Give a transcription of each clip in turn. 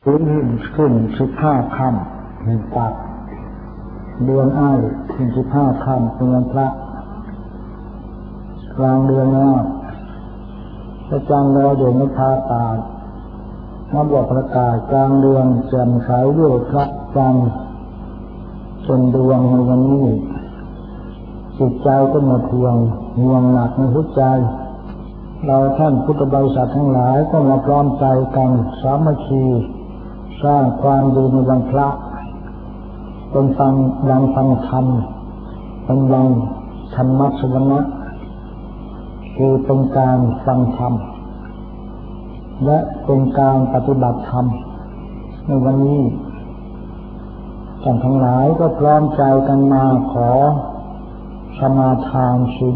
ขึ้น15 ค่ำแห่งปักเดือนอ้ายขึ้น15 ค่ำเป็นวันพระกลางเดือนแล้วพระจันทร์ลอยเด่นในภาคานับว่าประกาศกลางเดือนแจ่มใสด้วยพระจันทร์เป็นดวงในวันนี้จิตใจก็หมดห่วงหนักในหัวใจเราท่านพุทธบริษัททั้งหลายก็มาพร้อมใจกันสามัคคีสร้างความดีในวันพระเป็นยังฟังธรรมเป็นยังธรรมะสวรรค์คือเป็นการฟังธรรมและเป็นการปฏิบัติธรรมในวันนี้ท่านทั้งหลายก็พร้อมใจกันมาขอสมาทานศีล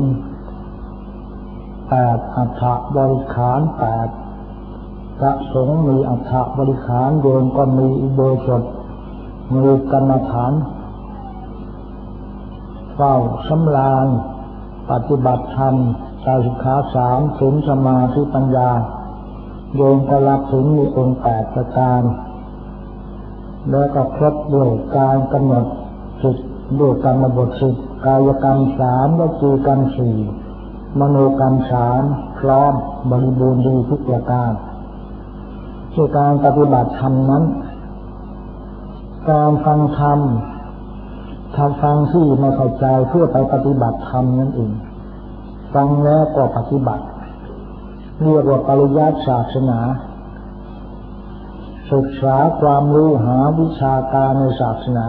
8 อัฏฐบริขาร8พระสงฆ์มีอัฏฐบริขารโยมก็มีอุโบสถมีกรรมฐานเฝ้าสำราญปฏิบัติธรรมกายสิกขา3ศีลสมาธิปัญญาโยมก็รับศีลมีองค์8ประการแล้วก็ครบด้วยการกำหนดจิตด้วยกรรมบท10กายกรรม3วจีกรรม4มโนกรรม3พร้อมบริบูรณ์ดีทุกประการคือการปฏิบัติธรรมนั้นการฟังธรรมฟังที่ไม่เข้าใจเพื่อไปปฏิบัติธรรมนั่นเองฟังแล้วก็ปฏิบัติเรียกว่าปริยัติศาสนาศึกษาความรู้หาวิชาการในศาสนา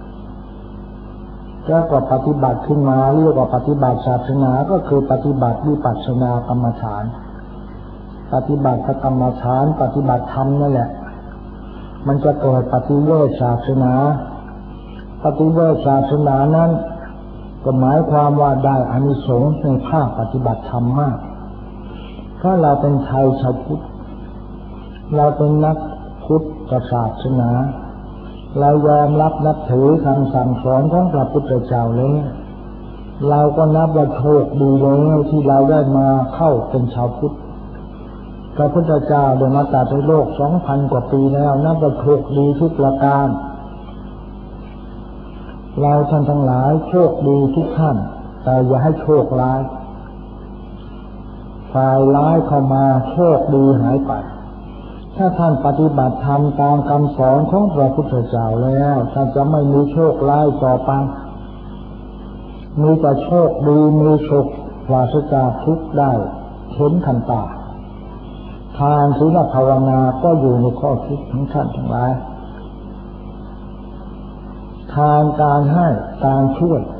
แล้วก็ปฏิบัติขึ้นมาเรียกว่าปฏิบัติศาสนาก็คือปฏิบัติวิปัสสนากรรมฐานปฏิบัติกรรมฐานปฏิบัติธรรมนั่นแหละมันจะเกิดปฏิเวทศาสนาปฏิเวทศาสนานั้นก็หมายความว่าได้อานิสงส์ในภาคปฏิบัติธรรมมากถ้าเราเป็นไทยชาวพุทธเราเป็นนักพุทธศาสนาเรายอมรับนับถือคำสั่งสอนของพระพุทธเจ้าแล้วเราก็นับว่าโชคดีแล้วที่เราได้มาเข้าเป็นชาวพุทธพระพุทธเจ้าได้มาตรัสในโลก 2,000 กว่าปีแล้วนับว่าโชคดีทุกประการเราท่านทั้งหลายโชคดีทุกท่านแต่อย่าให้โชคร้ายฝ่ายร้ายเข้ามาโชคดีหายไปถ้าท่านปฏิบัติธรรมตามคำสอนของพระพุทธเจ้าแล้วท่านจะไม่มีโชคร้ายต่อไปมีแต่โชคดีมีสุขปราศจากทุกข์ได้เห็นทันตาทานศีลภาวนาก็อยู่ในข้อคิดของท่านทั้งหลายทานการให้การช่วย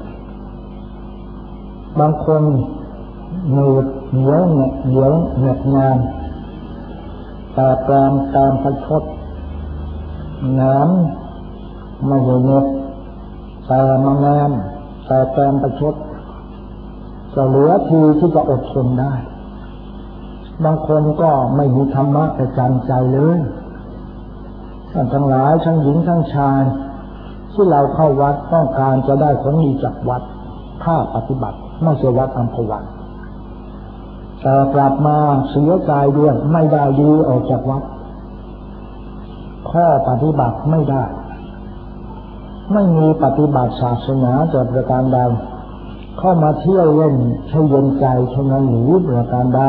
บางคนเหนียวเหน็ดงานแต่แปลงการประชดน้ำไม่เหน็ดแต่มาแนมแต่แปลงประชดจะเหลือทีที่จะอดทนได้บางคนก็ไม่มีธรรมะประจำใจเลยท่านทั้งหลายทั้งหญิงทั้งชายที่เราเข้าวัดต้องการจะได้ผลดีจากวัดถ้าปฏิบัติไม่ใช่วัดอัมพวันแต่กลับมาเสียใจด้วยไม่ได้ดีออกจากวัดข้อปฏิบัติไม่ได้ไม่มีปฏิบัติศาสนาจะประการใดเข้ามาเที่ยวเล่นให้เย็นใจเท่านั้นหรือประการใด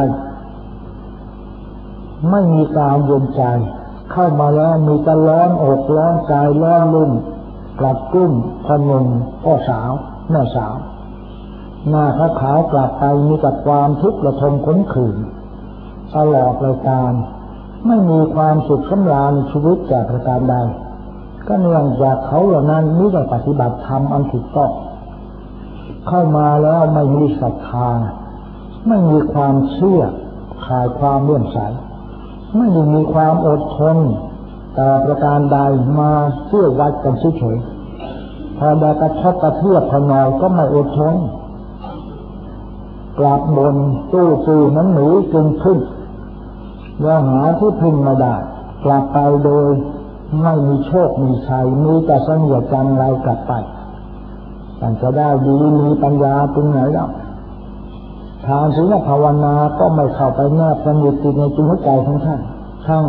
ไม่มีการเย็นใจเข้ามาแล้วมีแต่ร้อนอกร้อนใจร้อนลุ่มกลับกุ้มพนมพ่อสาวแม่สาวหน้าขาวกลับไปมีแต่ความทุกข์ระทมขมขื่นตลอดรายการไม่มีความสุขสำราญชีวิตจากประการใดก็เนื่องจากเขาเหล่านั้นไม่ได้ปฏิบัติธรรมอันถูกต้องเข้ามาแล้วไม่มีศรัทธาไม่มีความเชื่อขาดความเลื่อมใสไม่ได้มีความอดทนแต่ประการใดมาเชื่อวัดกันเฉยๆพอได้กระทบกระเทือบพอหน่อยก็ไม่อดทนกลับบนตู้นั้นหนูจึงพึ่งแล้วหาที่พึ่งมาได้กลับไปโดยไม่มีโชคมีชัยมีแต่เสนียดจังไรกลับไปท่านจะได้ดีมีปัญญาตรงไหนล่ะทานศีลภาวนาก็ไม่เข้าไปแนบสนิทในจิตใจของท่านทั้ง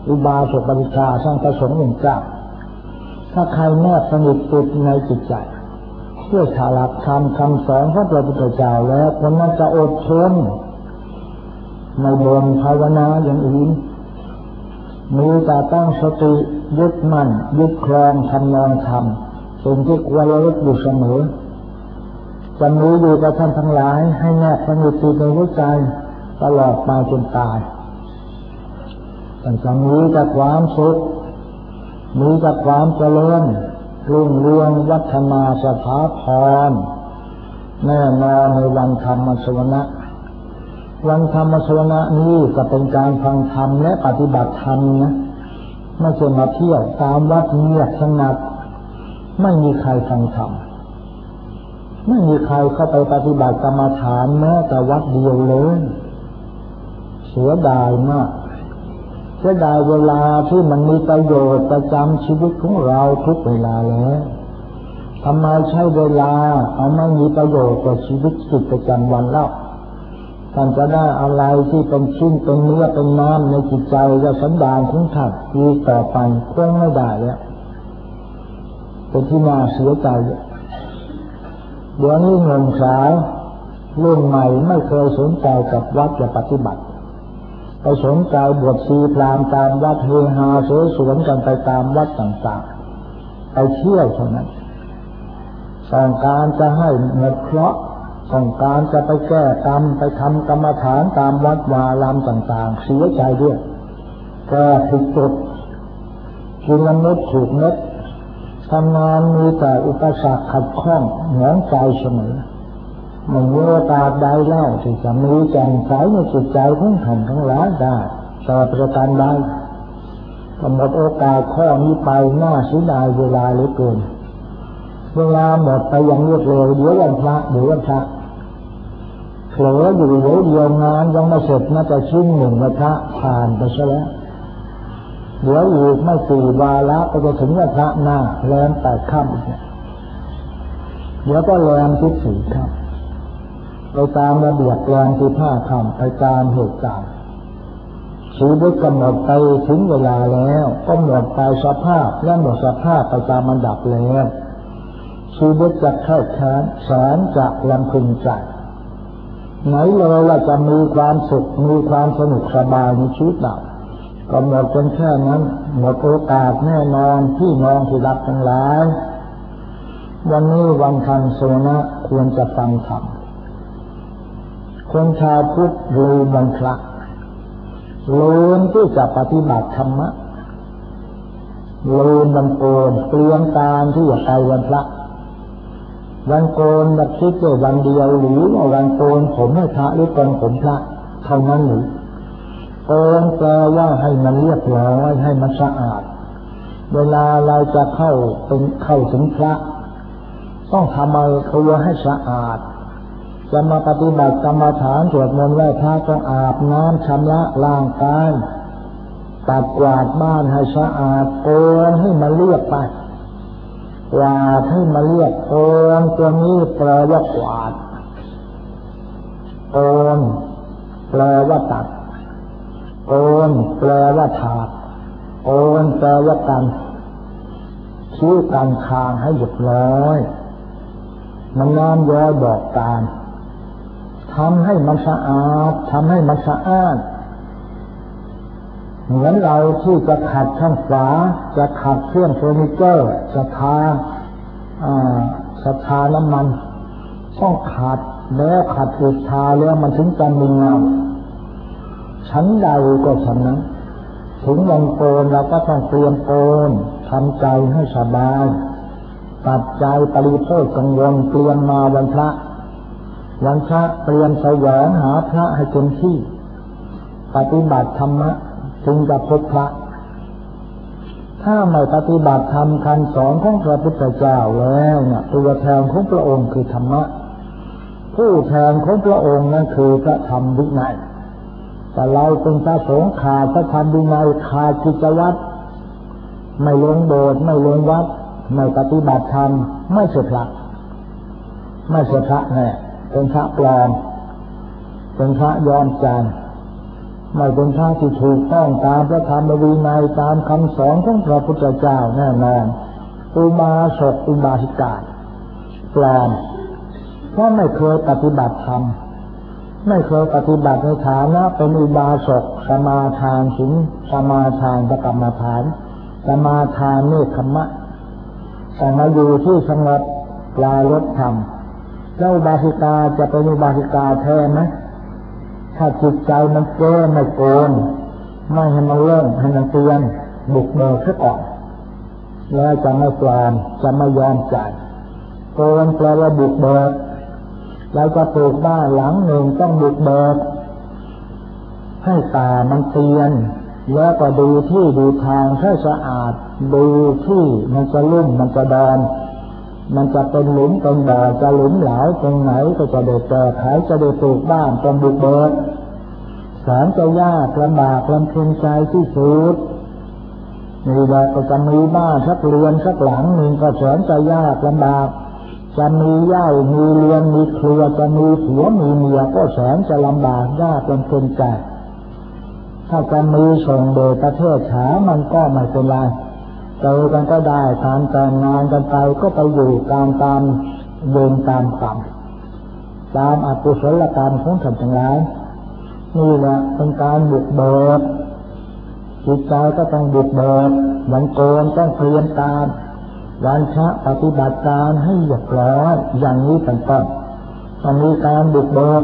อุบาสกบริชาสร้างประสงค์หนึ่งเจ้าถ้าใครแนบสนิทติดในจิตใจเพื่อถาหลักธรรมคำสอนของพระพุทธเจ้าแล้วคนนั้นจะอดทนไม่บ่นภาวนาอย่างอื่นมีแต่ตั้งสติยึดมั่นยึดครองทำนองธรรมสิ่งที่ควรระลึกอยู่เสมอจะมีอยู่กับท่านทั้งหลายให้แนบสนิทติดในหัวใจตลอดมาจนตายแต่จะมีแต่ความสุขมีแต่ความเจริญรุ่งเรืองวัฒนาสถาพรแน่นอนในวันธรรมสวนะวันธรรมสวนะนี้ก็เป็นการฟังธรรมและปฏิบัติธรรมนะไม่ใช่มาเที่ยวตามวัดเงียบสงัดไม่มีใครฟังธรรมไม่มีใครเข้าไปปฏิบัติกรรมฐานแม้แต่วัดเดียวเลยเสียดายมากเสียดายเวลาที่มันมีประโยชน์ประจำชีวิตของเราทุกเวลาแล้วทำไมใช้เวลาเอาไม่มีประโยชน์กับชีวิตจิตประจำวันเล่าท่านจะได้อะไรที่เป็นชิ้นเป็นเนื้อเป็นน้ำในจิตใจและสันดานของท่านอีกต่อไปคงไม่ได้แล้วเป็นที่น่าเสียใจเดี๋ยวนี้หนุ่มสาวรุ่นใหม่ไม่เคยสนใจกับวัดและปฏิบัติไปสนใจบวชชีพรามตามวัดเฮฮาเสสวนกันไปตามวัดต่างๆไปเที่ยวเท่านั้นต้องการจะให้หมดเคราะห์ต้องการจะไปแก้กรรมไปทำกรรมฐานตามวัดวารามต่างๆเสียใจด้วยแก้ผิดจุดกินละเม็ดถูกเม็ดทำงานมีแต่อุปสรรคขัดข้องหงองใจเสมอไม่มีโอกาสใดเล่าที่จะมีแจ่มใสในจิตใจของท่านทั้งหลายได้แต่ประการใดก็หมดโอกาสข้อนี้ไปน่าเสียดายเวลาเหลือเกินเวลาหมดไปอย่างรวดเร็วเดี๋ยววันพระเดี๋ยววันพระเผลออยู่เดี๋ยวงานยังไม่เสร็จน่าจะชิ้นหนึ่งวันพระผ่านไปซะแล้วเดี๋ยวอีกไม่กี่วาระก็จะถึงวันพระหน้าแรม8 ค่ำอีกเนี่ยเดี๋ยวก็แรมที่4 ค่ำไปตามระเบียบแรมที่5 ค่ำไปตามเหตุการณ์ชีวิตก็หมดไปถึงเวลาแล้วก็หมดไปสภาพและหมดสภาพไปตามอันดับแล้วชีวิตจะเข้าแขนแสนจะลำพึงใจไหนเลยว่าจะมีความสุขมีความสนุกสบายในชีวิตเราก็หมดเป็นแค่นั้นหมดโอกาสแน่นอนที่น้องที่รักทั้งหลายวันนี้วันธรรมสวนะควรจะฟังธรรมคนชาวพุทธลืมวันพระลืมที่จะปฏิบัติธรรมะลืมวันโกนเตรียมการที่จะไปวันพระวันโกนแบบคิดว่าวันเดียวหรือว่าวันโกนผมให้พระหรือโกนผมพระเท่านั้นหรือโกนแปลว่าให้มันเรียบร้อยให้มันสะอาดเวลาเราจะเข้าถึงพระต้องทำอะไรตัวให้สะอาดจะมาปฏิบัติกรรมฐานสวดมนต์ไหว้พระต้องอาบน้ำชำระร่างกายปัดกวาดบ้านให้สะอาดโกนให้มันเรียบไปกวาดให้มันเรียบโกนตัวนี้แปลว่ากวาดโกนแปลว่าตัดโกนแปลว่าถากโกนแปลว่ากันคิ้วกันคางให้เรียบร้อยมันน้ำย้อยบอกการทำให้มันสะอาดทำให้มันสะอาดเหมือนเราที่จะขัดข้างฝาจะขัดเครื่องเฟอร์นิเจอร์จะทาน้ำมันต้องขัดแล้วขัดอีกทาแล้วมันถึงจะมีเงาชั้นใดก็ฉันนั้นถึงวันโกนเราก็ต้องเตรียมโกนทำใจให้สบายตัดใจปริโภคกังวลเตรียมมาวันพระเตรียมแสวงหาพระให้เต็มที่ปฏิบัติธรรมะจึงจะพบพระถ้าไม่ปฏิบัติธรรมคำสอนของพระพุทธเจ้าแล้วเนี่ยตัวแทนของพระองค์คือธรรมะผู้แทนของพระองค์นั่นคือพระธรรมวินัยแต่เราเป็นพระสงฆ์ขาดพระธรรมวินัยขาดกิจวัตรไม่ลงโบสถ์ไม่ลงวัดไม่ปฏิบัติธรรมไม่ใช่พระแน่เป็นพระปลอมเป็นพระย้อมใจไม่เป็นทางที่ถูกต้องตามพระธรรมวินัยตามคำสอนของพระพุทธเจ้าแน่นอนอุบาสกอุบาสิกาปลอมเพราะไม่เคยปฏิบัติธรรมไม่เคยปฏิบัติในฐานะเป็นอุบาสกสมาทานศีลสมาทานกรรมฐานสมาทานเนคขมะแต่มาอยู่ที่สงบปลายลดธรรมแล้วอุบาสิกาจะเป็นอุบาสิกาแท้ไหมถ้าจิตใจมันแก้ไม่โกนไม่ให้มันเลิ่งให้มันเตือนบุกเบิกซะก่อนแล้วจะไม่ปลอมจะไม่ยอมจ่ายโกนแปลว่าบุกเบิกเราจะปลูกบ้านหลังหนึ่งต้องบุกเบิกให้ตามันเตือนแล้วก็ดูที่ดูทางให้สะอาดดูที่มันจะลุ่มมันจะดอนมันจะเป็นหลุมเป็นบ่อจะหลุมหลายตรงไหนก็จะเด็ดแก่ไขจะได้ปลูกบ้านต้องบุกเบิกแสนจะยากลำบากลำเค็ญใจที่สุดนี่แหละก็จะมีบ้านสักเรือนสักหลังหนึ่งก็แสนจะยากลำบากจะมีเหย้ามีเรือนมีครัวจะมีผัวมีเมียก็แสนจะลำบากยากลำเค็ญใจถ้าจะมีส่งโดยประเทศฉามันก็ไม่เป็นไรเจอกันก็ได้การแต่งงานกันไปก็ไปอยู่ตามเวรตามกรรมตามอกุศลกรรมของท่านทั้งหลายนี่แหละเป็นการบุกเบิกจิตใจก็ต้องบุกเบิกวันโกนต้องเตรียมการวันพระปฏิบัติการให้เรียบร้อยอย่างนี้เป็นต้นต้องมีการบุกเบิก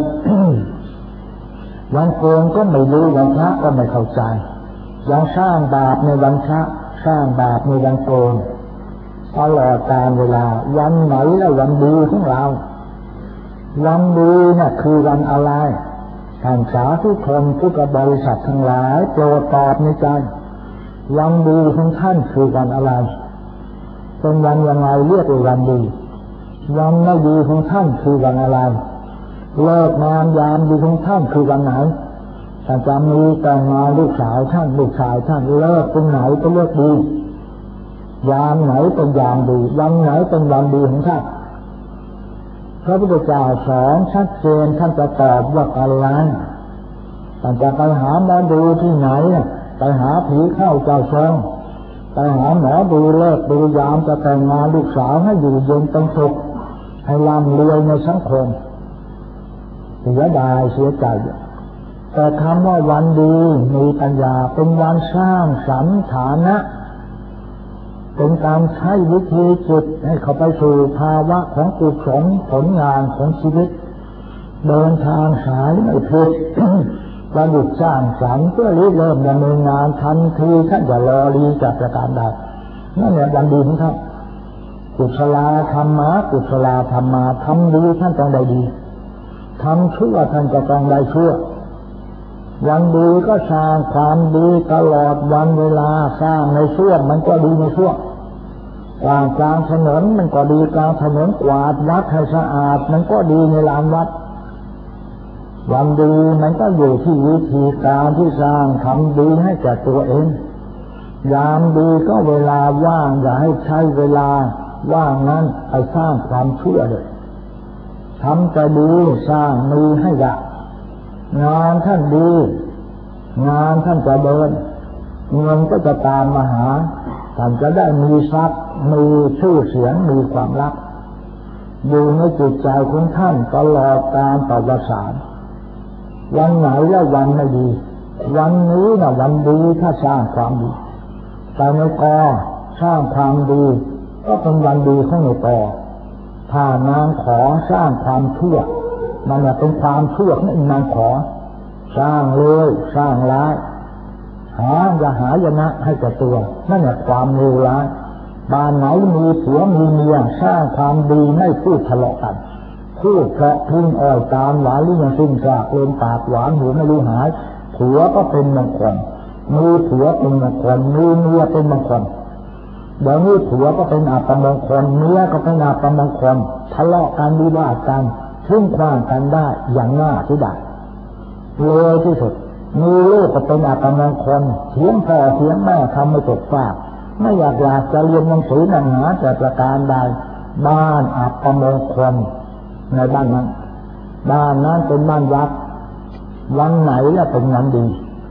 วันโกนก็ไม่รู้วันพระก็ไม่เข้าใจยังสร้างบาปในวันพระสร้างบาปในวันโกนตลอดกาลเวลาวันไหนและวันดีของเราวันดีน่ะคือวันอะไรท่านสาธุชนทุกบริษัททั้งหลายโปรดตอบในใจวันดีของท่านคือวันอะไรเป็นวันยังไงเรียกว่าวันดีวันไม่ดีของท่านคือวันอะไรเลิกงานยามดีของท่านคือวันไหนถ้าจะมีแต่งงานลูกสาวท่านเลิกตรงไหนก็เลิกดียามไหนเป็นยามดีวันไหนเป็นวันดีของท่านพระพุทธเจ้าสอนชัดเจนท่านจะตอบว่าอะไรท่านจะไปหาหมอดูที่ไหนไปหาผีเข้าเจ้าทรงไปหาหมอดูเลิกดูยามจะแต่งงานลูกสาวให้อยู่เย็นเป็นสุขให้ร่ำรวยในสังคมเสียดายเสียใจแต่คำว่าวันดีมีปัญญาเป็นวันสร้างสรรค์ฐานะเป็นการใช้วิธีจิตให้เข้าไปสู่ภาวะของกุศลผลงานของชีวิตเดินทางสายไม่ผิด ประดิษฐ์สร้างสรรค์เพื่อเริ่มดำเนินงานทันทีท่านอย่ารอรีจากประการใดนั่นแหละวันดีของท่านกุศลธรรมะกุศลธรรมาทำดีท่านต้องได้ดีทำชั่วท่านก็ต้องได้ชั่ววันดีก็สร้างความดีตลอดวันเวลาสร้างในช่วงมันก็ดีในช่วงกลางถนนมันก็ดีกลางถนนกวาดวัดให้สะอาดมันก็ดีในลานวัดวันดีมันก็อยู่ที่วิธีการที่สร้างทำดีให้แก่ตัวเองยามดีก็เวลาว่างอย่าให้ใช้เวลาว่างนั้นไปสร้างความชั่วเลยทำแต่ดีสร้างมีให้ละงานท่านดีงานท่านจะเดินเงินก็จะตามมาหาท่านจะได้มีทรัพย์มีชื่อเสียงมีความรักอยู่ในจิตใจของท่านตลอดกาลประวัติศาสตร์วันไหนแล้ววันไม่ดีวันนี้นะวันดีถ้าสร้างความดีแต่ในกอสร้างความดีก็เป็นวันดีของในกอถ้านางขอสร้างความชั่วมันเป็นความชั่วของนางขอสร้างเลยสร้างร้ายอย่าหายนะให้กับตัวนั่นแหละความเลวร้ายบ้านไหนมีผัวมีเมียสร้างความดีไม่พูดทะเลาะกันพูดเพราะพึ่งอ้อยตามหวานหรือยังซึ่งกากเล่นปากหวานหูไม่รู้หายผัวก็เป็นมงคลมีผัวเป็นมงคลมีเมียเป็นมงคลเดี๋ยวนี้ผัวก็เป็นอัปมงคลเมียก็เป็นอัปมงคลทะเลาะกันวิวาทกันซึ่งคว้างกันได้อย่างน่าเสียดายเลยที่สุดมีลูกก็เป็นอัปมงคลเถียงพ่อเถียงแม่ทำไม่ตกฟากไม่อยากจะเรียนหนังสือหนังหาแต่ประการใดบ้านอัปมงคลในบ้านนั้นเป็นบ้านยักษ์วันไหนแล้วเป็นวันดี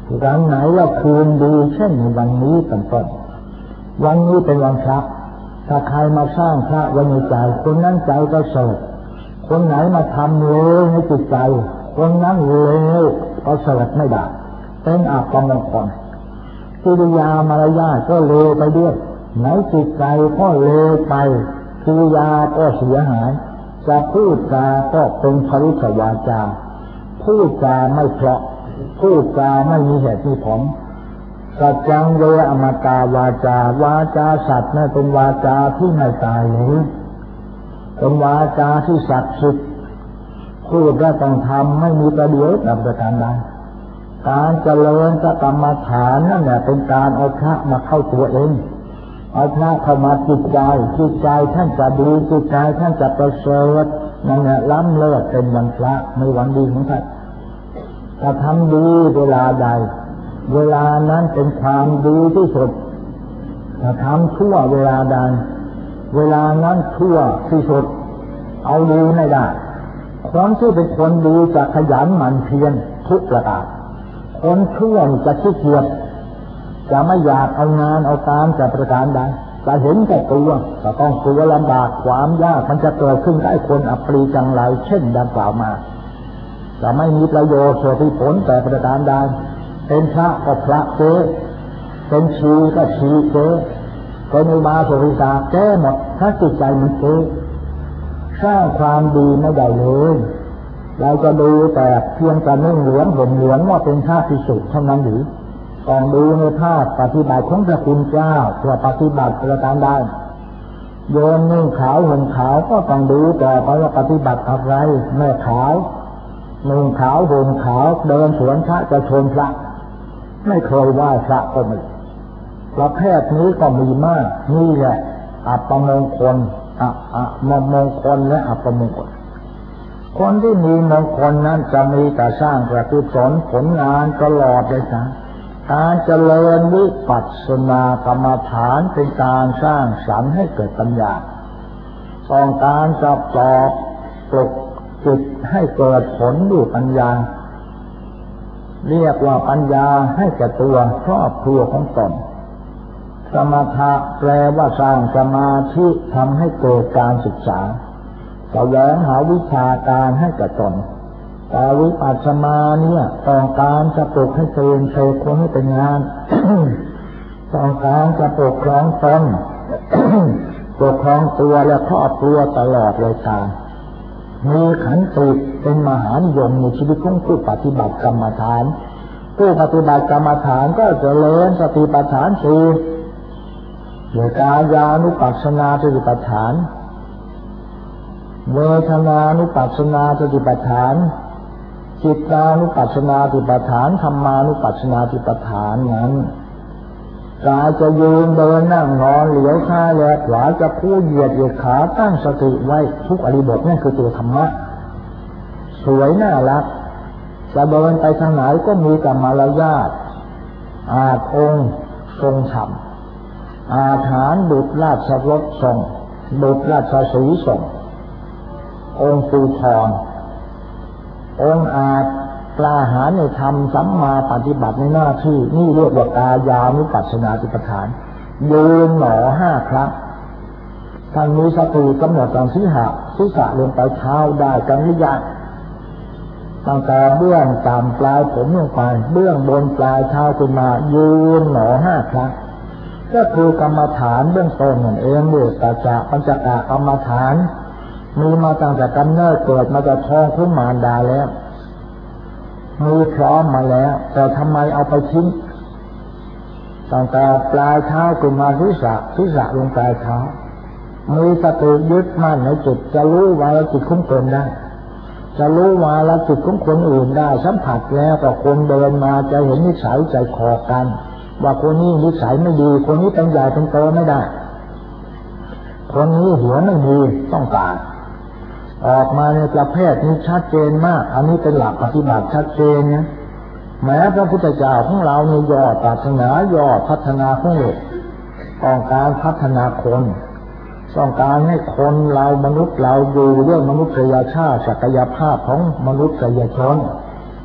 วันไหนว่าคืนดีเช่นวันนี้เป็นต้นวันนี้เป็นวันพระถ้าใครมาสร้างพระไว้ในใจคนนั้นใจก็เสดคนไหนมาทำเลวในจิตใจคนนั้นเลวก็เสดไม่ได้เป็นอัปมงคลกิริยามารยาทก็เลวไปด้วยไหนจิตใจก็เลวไปกิริยาก็เสียหายจะพูดจาก็เป็นพรุษวาจาพูดจาไม่เพราะพูดจาไม่มีเหตุมีผลสัจจังเวอมตาวาจาวาจาสัตว์นั่นเป็นวาจาที่ไม่ตายเลยเป็นวาจาที่ศักดิ์สิทธิ์พูดและต้องทำไม่มีประเดี๋ยวกับประการใดการเจริญกรรมฐานนั่นแหละเป็นการเอาพระมาเข้าตัวเองเอาพระเข้ามาจิตใจท่านจะดีจิตใจท่านจะประเสริฐนั่นแหละล้ำเลิศเป็นวันพระในวันดีของท่านถ้าทำดีเวลาใดเวลานั้นเป็นความดีที่สุดถ้าทำชั่วเวลาใดเวลานั้นชั่วที่สุดเอาดีไม่ได้คนที่เป็นคนดีจะขยันหมั่นเพียรทุกประการคนชั่วจะขี้เกียจจะไม่อยากเอางานเอาการจะประการใดจะเห็นแต่ตัวจะต้องกลัวลำบากความยากมันจะเกิดขึ้นได้คนอัปรีจังไรเช่นดังกล่าวมาจะไม่มีประโยชน์ส่วนที่ผลแต่ประการใดเป็นพระก็พระเจ้เป็นชีก็ชีเจ้เป็นอุบาสกอุบาสิกาแก้หมดถ้าจิตใจมันเจ้สร้างความดีไม่ได้เลยเราจะดูแต่เพียงแต่นุ่งเหลืองห่มเหลืองว่าเป็นพระภิกษุเท่านั้นหรือต้องดูในภาพปฏิบัติของพระคุณเจ้าเพื่อปฏิบัติประการใดโยมนุ่งขาวห่มขาวก็ต้องดูแต่ว่าปฏิบัติอะไรแม่ขาวนุ่งขาวห่มขาวเดินสวนพระจะชนพระไม่เคยไหว้พระก็ไม่ประเภทนี้ก็มีมากนี่แหละอัปมงคลมงคลและอัปมงคลคนที่มีมงคลนั้นจะมีแต่สร้างประกุศลผลงานตลอดเลยนะการเจริญวิปัสสนากรรมฐานเป็นการสร้างสรรค์ให้เกิดปัญญาต้องการจะปลุกจิตให้เกิดผลด้วยปัญญาเรียกว่าปัญญาให้แก่ตัวครอบครัวของตนสมถะแปลว่าสร้างสมาธิทำให้เกิดการศึกษาแสวงหาวิชาการให้แก่ตนแต่วิปัสสนาเนี่ยต้องการจะปลุกให้ตื่นเบิกคนให้เป็นงาน ต้องการจะปกครองตน ปกครองตัวและครอบครัวตลอดเลยค่ะมีขันติเป็นมหานิยมในชีวิตของผู้ปฏิบัติกรรมฐานผู้ปฏิบัติกรรมฐานก็เจริญสติปัฏฐานสี่โดยกายานุปัสสนาสติปัฏฐานเวทนานุปัสสนาสติปัฏฐานจิตานุปัสสนาสติปัฏฐานธรรมานุปัสสนาสติปัฏฐานนั้นกายจะยืนเดินนั่งนอนเหลียวซ้ายแลขวาจะคู่เหยียดขาตั้งสติไว้ทุกอริบทนั่นคือตัวธรรมะสวยน่ารักจะเดินไปทางไหนก็มีแต่มารยาทอาจองค์ทรงธรรมอาถรรพ์ดุจราชรถทรงดุจราชสีทรงองค์ปูทององค์อาจกล้าหาญในธรรมสัมมาปฏิบัติในหน้าที่นี่เรียกว่ากายานุปัสสนาสติปัฏฐานยืนหนอ5 ครั้งท่านมีสติกำหนดตามศีรษะลงไปเท้าได้กันหรือยังตั้งแต่เบื้องต่ำปลายผมลงไปเบื้องบนปลายเท้าขึ้นมายืนหนอ5 ครั้งก็คือกรรมฐานเบื้องต้นนั่นเองเรียกปัญจกะกรรมฐานมีมาตั้งแต่กำเนิดเกิดมาจากท้องของมารดาแล้วมีพร้อมมาแล้วแต่ทำไมเอาไปทิ้งตั้งแต่ปลายเท้าขึ้นมาศีรษะลงปลายเท้ามีสติยึดมั่นในจิตจะรู้วาระจิตของตนได้จะรู้วาระจิตของคนอื่นได้สัมผัสแล้วก็คนเดินมาจะเห็นนิสัยใจคอกันว่าคนนี้นิสัยไม่ดีคนนี้เป็นใหญ่เป็นโตไม่ได้คนนี้หัวไม่มีต้องการออกมาในประเภทนี้ชัดเจนมากอันนี้เป็นหลักปฏิบัติชัดเจนนะแม้พระพุทธเจ้าของเราในยอดศาสนายอดพัฒนาของโลกต้องการพัฒนาคนต้องการให้คนเรามนุษย์เราอยู่เรื่องมนุษยชาติศักยภาพของมนุษยชน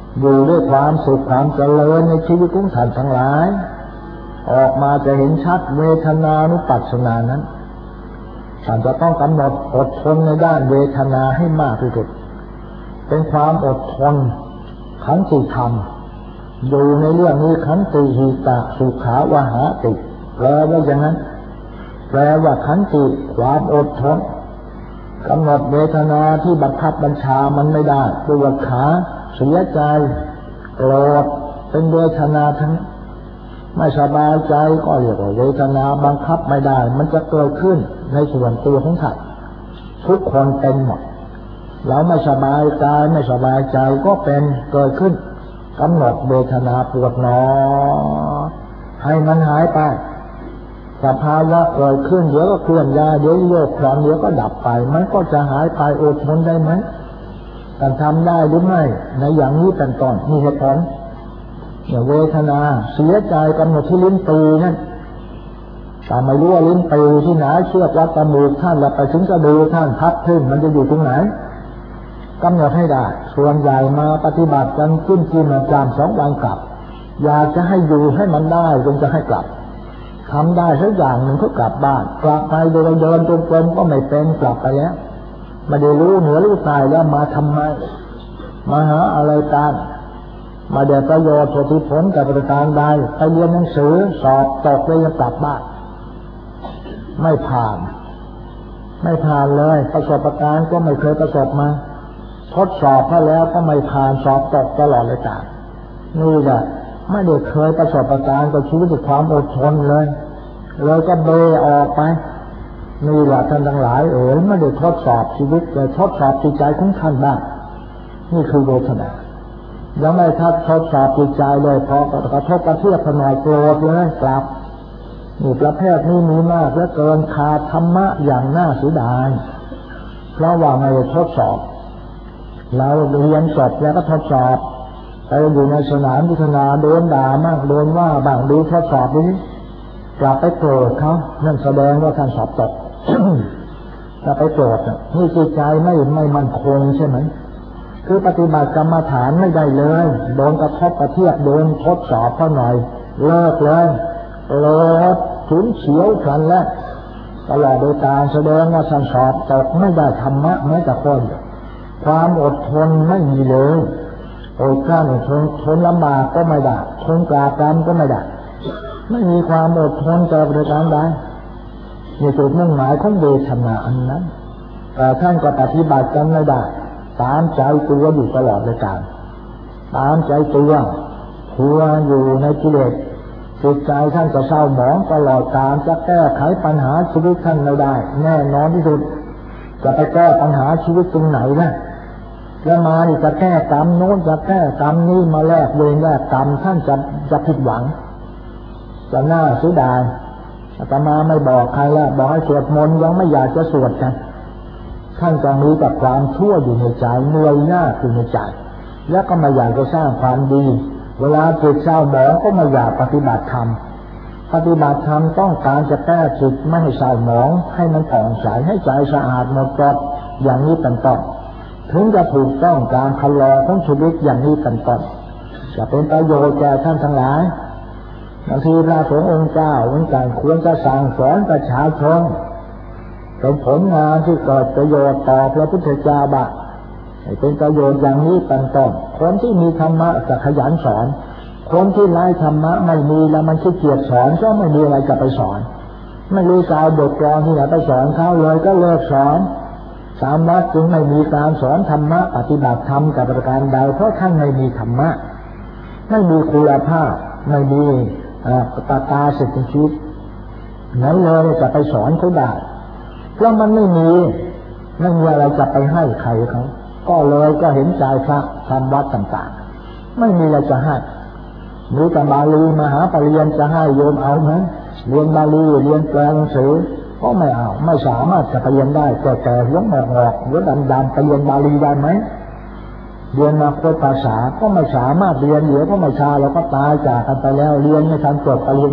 อยู่ด้วยความสุขความเจริญในชีวิตของท่านทั้งหลายออกมาจะเห็นชัดเวทนานุปัสสนานั้นท่านจะต้องกำหนดอดทนในด้านเวทนาให้มากที่สุดเป็นความอดทนขันติธรรมอยู่ในเรื่องนี้ขันติหิตะสุขาวหาติแปลว่าอย่างนั้นแปลว่าขันติความอดทนกำหนดเวทนาที่บังคับบัญชามันไม่ได้ปวดขาเสียใจโกรธเป็นเวทนาทั้งไม่สบายใจก็เรียกว่าเวทนาบังคับไม่ได้มันจะเกิดขึ้นในส่วนตัวของท่านทุกคนเป็นหมดเราไม่สบายใจไม่สบายใจก็เป็นเกิดขึ้นกำหนดเวทนาปวดหนอให้มันหายไปสภาวะเกิดขึ้นเดี๋ยวก็เคลื่อนย้ายเดี๋ยวโยกคลอนเดี๋ยวก็ดับไปมันก็จะหายไปอดทนได้ไหมการทำได้หรือไม่ในอย่างนี้เป็นต้นมีเหตุผลอย่างเวทนาเสียใจกำหนดที่ลิ้นปีนั่นแต่ไม่รู้ว่าลิ้นปีที่ไหนเชือกวัดจมูกท่านแล้วไปถึงกระดูกท่านพับขึ้นมันจะอยู่ตรงไหนกำหนดให้ได้ส่วนใหญ่มาปฏิบัติกันขึ้นกินอาจารย์2 วันกลับอยากจะให้อยู่ให้มันได้จนจะให้กลับทำได้สักอย่างหนึ่งก็กลับบ้านกลับไปเดินจงกรมก็ไม่เป็นกลับไปแล้วไม่ได้รู้เหนือรู้ใต้แล้วมาทำไมมาหาอะไรกันมาเดี๋ยวประโยชน์ผลกับประการใดไปเรียนหนังสือสอบตกเลยจะกลับบ้านไม่ผ่านเลยประสบการณ์ก็ไม่เคยประสบมาทดสอบมาแล้วก็ไม่ผ่านสอบตกตลอดเลยจ้ะนี่แหละไม่ได้เคยประสบการณ์กับชีวิตด้วยความอดทนเลยก็เบออกไปนี่แหละท่านทั้งหลายไม่ได้ทดสอบชีวิตแต่ทดสอบจิตใจของท่านบ้างนี่คือเวทนายังไม่ทัดทดสอบจิตใจเลยพอกระทบกระเทือนหน่อยโกรธเลยกลับนี่ประเภทนี้มีมากและเกินขาดธรรมะอย่างน่าเสียดายเพราะว่าไม่ได้ทดสอบเราเรียนจบแล้วก็ทดสอบไปอยู่ในสนามวิทยาโดนด่ามากโดนว่าบางดูทดสอบนี้กลับไปโกรธเขานั่นแสดงว่าท่านสอบตก ถ้าไปโกรธนี่จิตใจไม่มั่นคงใช่ไหมคือปฏิบัติกรรมฐานไม่ได้เลยโดนกระทบกระเทือนโดนทดสอบเขาหน่อยเลิกเลยฉุนเฉียวกันแล้วตลอดโดยการแสดงว่าท่านสอบตกไม่ได้ธรรมะแม้แต่คนความอดทนไม่มีเลยอดกลั้นทนลำบากก็ไม่ได้ทนกราบกรรมก็ไม่ได้ไม่มีความอดทนจะประการใดนี่จุดมุ่งหมายของเวทนาอันนั้นแต่ท่านก็ปฏิบัติกันไม่ได้ตามใจตัวอยู่ตลอดเลยการตามใจตัวอยู่ในกิเลสจิตใจท่านจะเศร้าหมองตลอดกาลจะแก้ไขปัญหาชีวิตท่านไม่ได้แน่นอนที่สุดจะไปแก้ปัญหาชีวิตตรงไหนนะแล้วมานี่จะแก้กรรมโน้นจะแก้กรรมนี้มาแลกเวรแลกกรรมท่านจะผิดหวังจะน่าเสียดายอาตมาไม่บอกใครแล้วบอกให้สวดมนต์ยังไม่อยากจะสวดกันท่านจะมีแต่ความชั่วอยู่ในใจเหนื่อยหน้าอยู่ในใจแล้วก็ไม่อยากจะสร้างความดีเวลาจิตเศร้าหมองก็ไม่อยากปฏิบัติธรรมต้องการจะแก้จิตไม่ให้เศร้าหมองให้มันผ่องใสให้ใจสะอาดหมดจดอย่างนี้เป็นต้นถึงจะถูกต้องการคัดลองของชีวิตอย่างนี้เป็นต้นจะเป็นประโยชน์แก่ท่านทั้งหลายบางทีพระสงฆ์องค์เจ้าเหมือนกันควรจะสั่งสอนประชาชนเป็นผลงานที่เกิดประโยชน์ต่อพระพุทธเจ้าบ้างเป็นประโยชน์อย่างนี้เป็นต้นคนที่มีธรรมะจะขยันสอนคนที่ไร้ธรรมะไม่มีแล้วมันขี้เกียจสอนก็ไม่มีอะไรจะไปสอนไม่รู้จะเอาบทกลอนที่ไหนไปสอนเขาเลยก็เลิกสอนสามวัดจึงไม่มีการสอนธรรมะปฏิบัติธรรมกับประการใดเพราะท่านไม่มีธรรมะไม่มีคุณภาพไม่มีตาสิทธิชีวิตนั้นเลยจะไปสอนเขาได้เพราะมันไม่มีอะไรจะไปให้ใครเขาก็เลยก็เห็นใจพระทำวัดต่างๆไม่มีอะไรจะให้มีแต่บาลีมหาปริญญาจะให้โยมเอาไหมเรียนบาลีเรียนแปลหนังสือก็ไม่เอาไม่สามารถจะไปเรียนได้แต่หัวหอกหัวดำๆไปเรียนบาลีได้ไหมเรียนมาพุทธภาษาก็ไม่สามารถเรียนเดี๋ยวก็ไม่ช้าเราก็ตายจากกันไปแล้วเรียนไม่ทันจบไปเรียน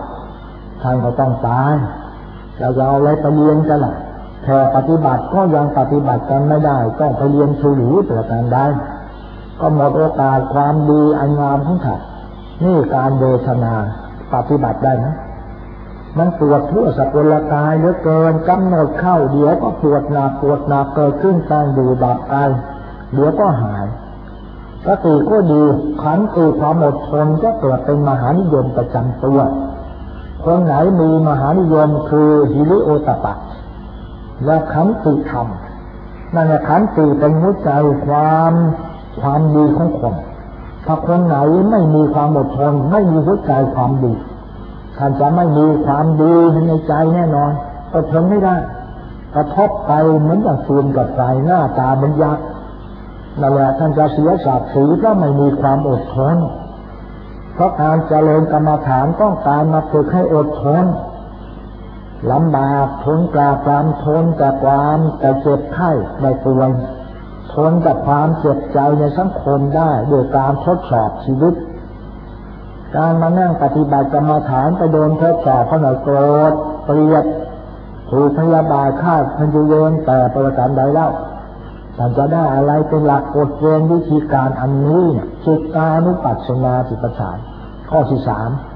9ท่านก็ต้องตายเราจะเอาอะไรไปเรียนกันล่ะแค่ปฏิบัติก็ยังปฏิบัติกันไม่ได้ต้องไปเรียนชูหรือประการใดก็หมดโอกาสความดีอันงามของท่านนี่การเวทนาปฏิบัติได้นะมันปวดทั่วสกุลกายเหลือเกินกำหนดเข้าเดี๋ยวก็ปวดหนักเกิดขึ้นตั้งอยู่ดับไปเดี๋ยวก็หายสติก็ดีขันติความอดทนก็เกิดเป็นมหานิยมประจำตัวคนไหนมีมหานิยมคือหิริโอตปะและขันติธรรมนั่นแหละขันติเป็นหัวใจความดีของคนถ้าคนไหนไม่มีความอดทนไม่มีหัวใจความดีท่านจะไม่มีความดีในใจแน่นอนอดทนไม่ได้กระทบไปเหมือนอย่างฟืนกับไฟหน้าตามันยักษ์นั่นแหละท่านจะเสียศักดิ์ศรีเพราะไม่มีความอดทนเพราะการเจริญกรรมฐานต้องการมาฝึกให้อดทนลำบากทนกับความทนกับความแต่เจ็บไข้ได้ป่วยทนกับความเจ็บใจในสังคมได้โดยการทดสอบชีวิตการมานั่งปฏิบัติกรรมฐานไปโดนทดสอบเขาหน่อยโกรธเกลียดถูกพยาบาทฆ่าพันยุเวนแต่ประการใดแล้วท่านจะได้อะไรเป็นหลักกฎเกณฑ์วิธีการอันนี้จิตตานุปัสสนาจิตปัฏฐานข้อที่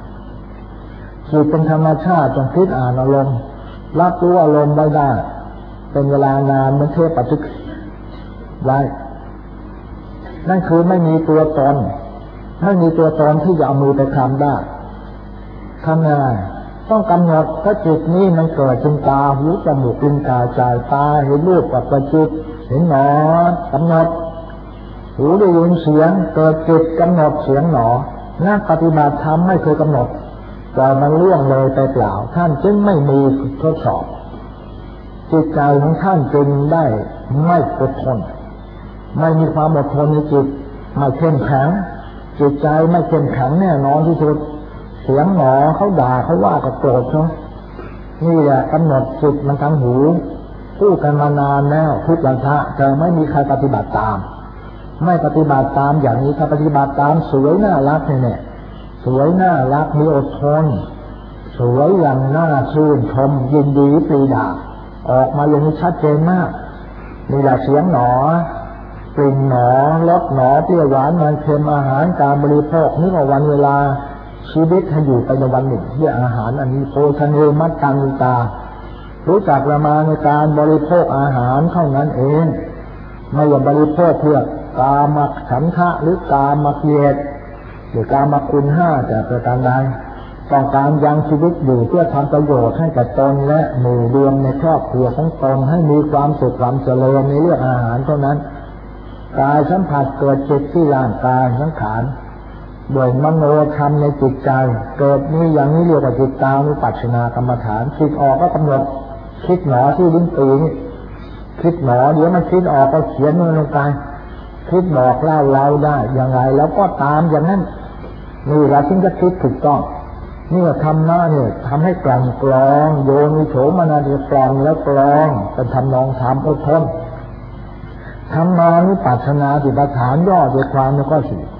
3จิตเป็นธรรมชาติจงคิดอ่านอารมณ์รับรู้อารมณ์ได้เป็นเวลานานเหมือนเทพปัจจุบันไว้นั่นคือไม่มีตัวตนไม่มีตัวตนที่จะเอามือไปทำได้ทำไงต้องกำหนดถ้าจิตนี้มันเกิดเป็นตาหูจมูกลิ้นกายใจตาเห็นรูปกับประจุเห็นหนอกำหนดหูได้ยินเสียงเกิดจิตกำหนดเสียงหนอนักปฏิบัติธรรมไม่เคยกำหนดแต่มันล่วงเลยไปเปล่าท่านจึงไม่มีทดสอบจิตใจของท่านจึงได้ไม่อดทนไม่มีความอดทนในจิตไม่เข้มแข็งจิตใจไม่เข้มแข็งแน่นอนที่สุดเสียงหนอเขาด่าเขาว่าก็โกรธเขานี่แหละกำหนดจิตมันทั้งหูพูดกันมานานแล้วทุกวันพระแต่ไม่มีใครปฏิบัติตามไม่ปฏิบัติตามอย่างนี้ถ้าปฏิบัติตามสวยน่ารักเนี่ยสวยน่ารักมีอดทนสวยอย่างน่าชื่นชมยินดีปรีดาออกมาอย่างนี้ชัดเจนมากนี่แหละเสียงหนอกลิ่นหนอรสหนอเปรี้ยวหวานมันเค็มอาหารการบริโภคนี่ว่าวันเวลาชีวิตให้อยู่ไปในวันหนึ่งด้วยอาหารอันนี้โภชเนมัตตังตารู้จักประมาณในการบริโภคอาหารเท่านั้นเองไม่ว่าบริโภคเพื่อกามฉันทะหรือกามเกียรติหรือกามคุณ5แต่ประการใดต้องการยังชีวิตอยู่เพื่อทำประโยชน์ให้กับตนและหมู่รวมในครอบครัวของตนให้มีความสุขความเจริญในเรื่องอาหารเท่านั้นกายสัมผัสเกิดจิตที่ร่างกายสังขารโดยมโนธรรมในจิตใจเกิดนี้อย่างนี้เรียกว่าจิตตานุปัสสนากรรมฐานคิดออกก็กำหนดคิดหนอที่ลิ้นปีนี่คิดหนอเดี๋ยวมันคิดออกก็เขียนมันลงไปคิดบอกเล่าเราได้อย่างไรแล้วก็ตามอย่างนั้นนี่เราจึงจะคิดถูกต้องนี่ธรรมะเนี่ยทำให้กลั่นกรองโยนิโสมนสิกรองแล้วกรองเป็นทำนองธรรมอดทนธรรมานุปัสสนาติปฐานย่อโดยความในข้อ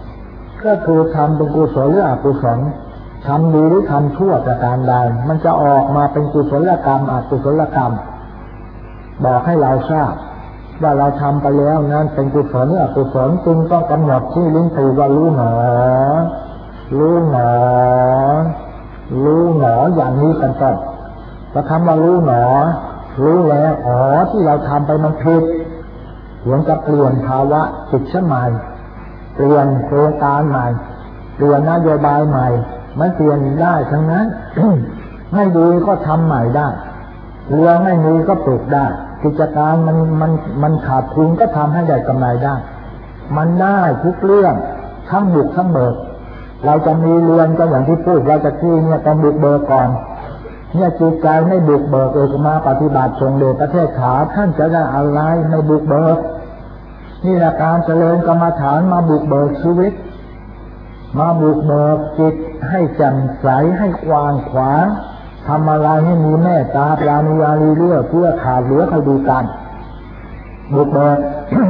4ก็คือทำเป็นกุศลหรืออกุศลทำดีหรือทำชั่วประการใดมันจะออกมาเป็นกุศลกรรมอกุศลกรรมบอกให้เราทราบว่าเราทำไปแล้วนั้นเป็นกุศลหรืออกุศลจึงต้องกำหนดที่ลิ้นปีว่ารู้หนอรู้หนอรู้หนออย่างนี้เป็นต้นพอทำว่ารู้หนอรู้แล้วที่เราทำไปมันผิดเหมือนกับเปลี่ยนภาวะจิตใหม่เปลี่ยนโครงการใหม่เปลี่ยนนโยบายใหม่มันเปลี่ยนได้ทั้งนั้น ไม่ดีก็ทำใหม่ได้เรือไม่มีก็ปลูกได้กิจการมันขาดทุนก็ทำให้ได้กำไรได้มันได้ทุกเรื่องทั้งบุกทั้งเบิกเราจะมีเรือนก็อย่างที่พูดเราจะที่เนี่ยต้องบุกเบิกก่อนเนี่ยจิตใจไม่บุกเบิกมาปฏิบัติทรงเดชประเทศขาท่านจะได้อะไรไม่บุกเบิกนี่แหละการเจริญกรรมฐานมาบุกเบิกชีวิตมาบุกเบิกจิตให้แจ่มใสให้กว้างขวางทำอะไรให้มีเมตตาปราณีอารีเลือเพื่อขาดเหลือให้ดูกันบุกเบิก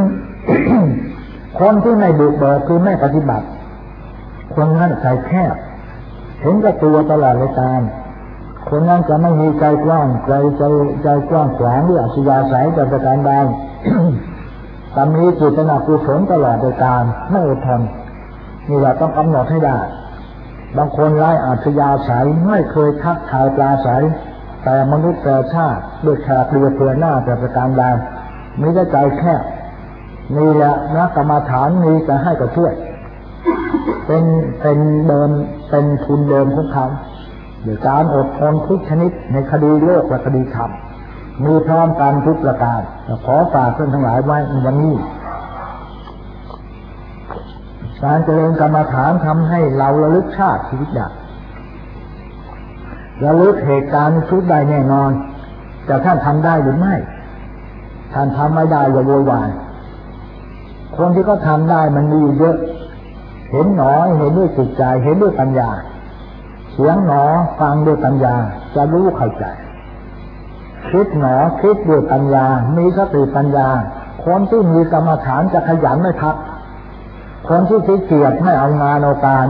คนที่ไม่บุกเบิกคือไม่ปฏิบัติคนนั้นใจแคบเห็นกับตัวตลอดเลยตามคนนั้นจะไม่มีใจกว้างใจกว้างขวางหรืออัศยาศัยจะประการใด คตามนี้จิตเป็นอกุศลตลอดโดยการไม่อดทนนี่แหละต้องกำหนดให้ได้บางคนไร้อัธยาศัยไม่เคยทักทายปราศัยแต่มนุษย์แต่ชาติด้วยแขกเรือเพื่อหน้าแต่ประการใดมีแต่ใจแคบนี่แหละนักกรรมฐานมีจะให้ก็ช่วยเป็นเดิมเป็นทุนเดิมของเขาโดยการอดทนทุกชนิดในคดีโลกและคดีธรรมมีพร้อมกันทุกประการขอฝากเพื่อนทั้งหลายไว้ในวันนี้การเจริญกรรมฐานทำให้เราระลึกชาติชีวิตได้ระลึกเหตุการณ์ชุดใดแน่นอนแต่ท่านทำได้หรือไม่ท่านทำไม่ได้อย่าโวยวายคนที่เขาทำได้มันมีเยอะเห็นหนอเห็นด้วยจิตใจเห็นด้วยปัญญาเสียงหนอฟังด้วยปัญญาจะรู้เข้าใจคิดหนอคิดด้วยปัญญามีสติปัญญาคนที่มีกรรมฐานจะขยันไม่พักคนที่ขี้เกียจไม่เอางานเอาการ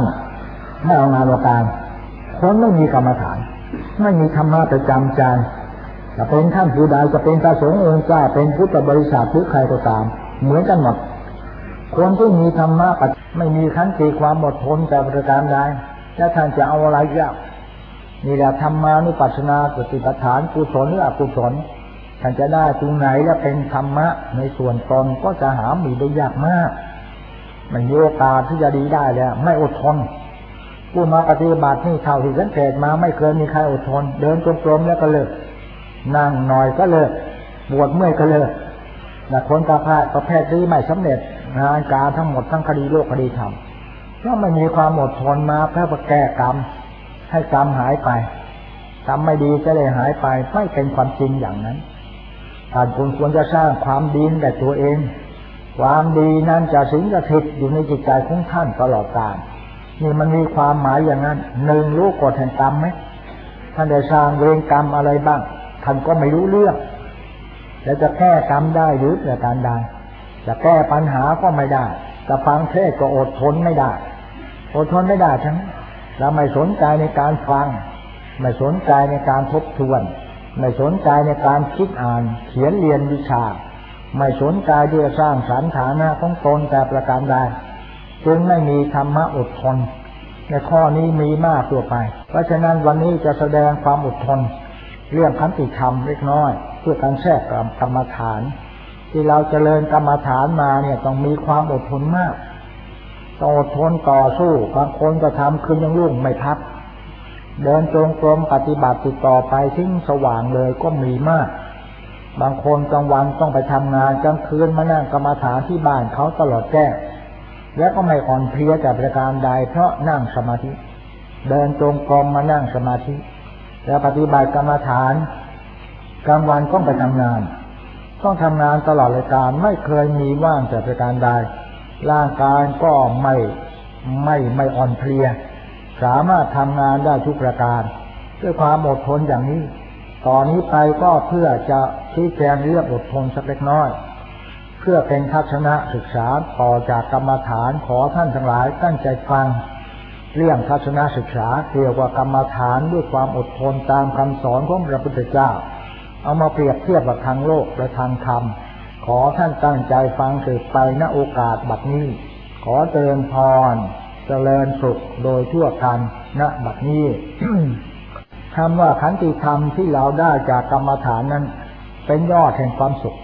คนไม่มีกรรมฐานไม่มีธรรมะประจำใจจะเป็นท่านผู้ใดจะเป็นพระสงฆ์องค์เจ้าเป็นพุทธบริษัทหรือใครก็ตามเหมือนกันหมดคนที่มีธรรมะไม่มีขันติความอดทนแต่ประการใดแล้วท่านจะเอาอะไรยากนี่แหละธรรมานุปัสสนาสติปัฏฐานกุศลหรืออกุศลท่านจะได้ตรงไหนและเป็นธรรมะในส่วนตนก็จะหามีได้ยากมากไม่มีโอกาสที่จะดีได้แล้วไม่อดทนผู้มาปฏิบัตินี่เท่าที่สังเกตมาไม่เคยมีใครอดทนเดินจงกรมแล้วก็เลิกนั่งหน่อยก็เลิกปวดเมื่อยก็เลิกแต่คนประเภทนี้ไม่สำเร็จงานการทั้งหมดทั้งคดีโลกคดีธรรมเพราะไม่มีความอดทนมาเพื่อแก้กรรมให้กรรมหายไปกรรมไม่ดีจะได้หายไปไม่เป็นความจริงอย่างนั้นท่านควรจะสร้างความดีแก่ตัวเองความดีนั้นจะสิงสถิตอยู่ในจิตใจของท่านตลอดกาลนี่มันมีความหมายอย่างนั้นหนึ่งรู้กฎแห่งกรรมไหมท่านได้สร้างเวรกรรมอะไรบ้างท่านก็ไม่รู้เรื่องแล้วจะแก้กรรมได้หรือประการใดจะแก้ปัญหาก็ไม่ได้จะฟังเทศก็อดทนไม่ได้ทั้งเราไม่สนใจในการฟังไม่สนใจในการทบทวนไม่สนใจในการคิดอ่านเขียนเรียนวิชาไม่สนใจที่จะสร้างสรรค์ฐานะของตนแต่ประการใดจึงไม่มีธรรมะอดทนในข้อนี้มีมากตัวไปเพราะฉะนั้นวันนี้จะแสดงความอดทนเรื่องขันติธรรมเล็กน้อยเพื่อการแทรกกรรมฐานที่เราเจริญกรรมฐานมาเนี่ยต้องมีความอดทนมากต้องอดทนต่อสู้บางคนก็ทำคืนยังรุ่งไม่พักเดินจงกรมปฏิบัติติดต่อไปทิ้งสว่างเลยก็มีมากบางคนกลางวันต้องไปทำงานกลางคืนมานั่งกรรมฐานที่บ้านเขาตลอดแจ้งและก็ไม่อ่อนเพลียแต่ประการใดเพราะนั่งสมาธิเดินจงกรมมานั่งสมาธิแล้วปฏิบัติกรรมฐานกลางวันก็ไปทำงานต้องทำงานตลอดรายการไม่เคยมีว่างแต่ประการใดร่างกายก็ไม่อ่อนเพลียสามารถทำงานได้ทุกประการด้วยความอดทนอย่างนี้ตอนนี้ไปก็เพื่อจะชี้แจงเรื่องอดทนสักเล็กน้อยเพื่อเป็นทัศนศึกษาต่อจากกรรมฐานขอท่านทั้งหลายตั้งใจฟังเรื่องทัศนศึกษาเกี่ยวกับกรรมฐานด้วยความอดทนตามคำสอนของพระพุทธเจ้าเอามาเปรียบเทียบกับทางโลกและทางธรรมขอท่านตั้งใจฟังสืบไปณโอกาสบัดนี้ขอเจริญพรเจริญสุขโดยทั่วกันณบัดนี้ คำว่าขันติธรรมที่เราได้จากกรรมฐานนั้นเป็นยอดแห่งความสุข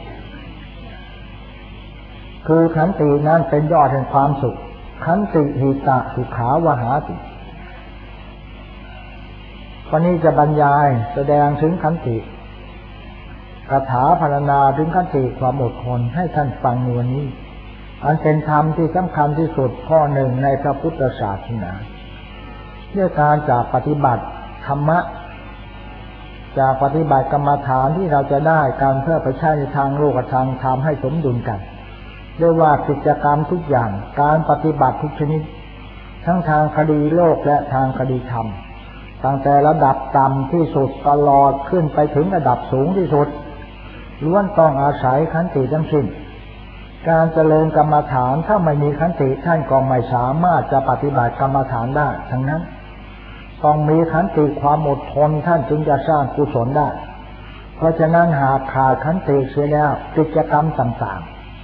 คือขันตินั้นเป็นยอดแห่งความสุขขันติหิตะสุขาวหาติวันนี้จะบรรยายแสดงถึงขันติคาถาพรรณนาถึงขันติความอดทนให้ท่านฟังในวันนี้อันเป็นธรรมที่สำคัญที่สุดข้อหนึ่งในพระพุทธศาสนาด้วยการจากปฏิบัติธรรมะจากปฏิบัติกรรมฐานที่เราจะได้การเพื่อไปใช้ในทางโลกกับทางธรรมให้สมดุลกันเรียกว่ากิจกรรมทุกอย่างการปฏิบัติทุกชนิดทั้งทางคดีโลกและทางคดีธรรมตั้งแต่ระดับต่ำที่สุดตลอดขึ้นไปถึงระดับสูงที่สุดล้วนต้องอาศัยขันติทั้งสิ้นการเจริญกรรมฐานถ้าไม่มีขันติท่านก็ไม่สามารถจะปฏิบัติกรรมฐานได้ทั้งนั้นต้องมีขันติความอดทนท่านจึงจะสร้างกุศลได้เพราะฉะนั้นหากขาดขันติเสียแล้วกิจกรรมต่างๆ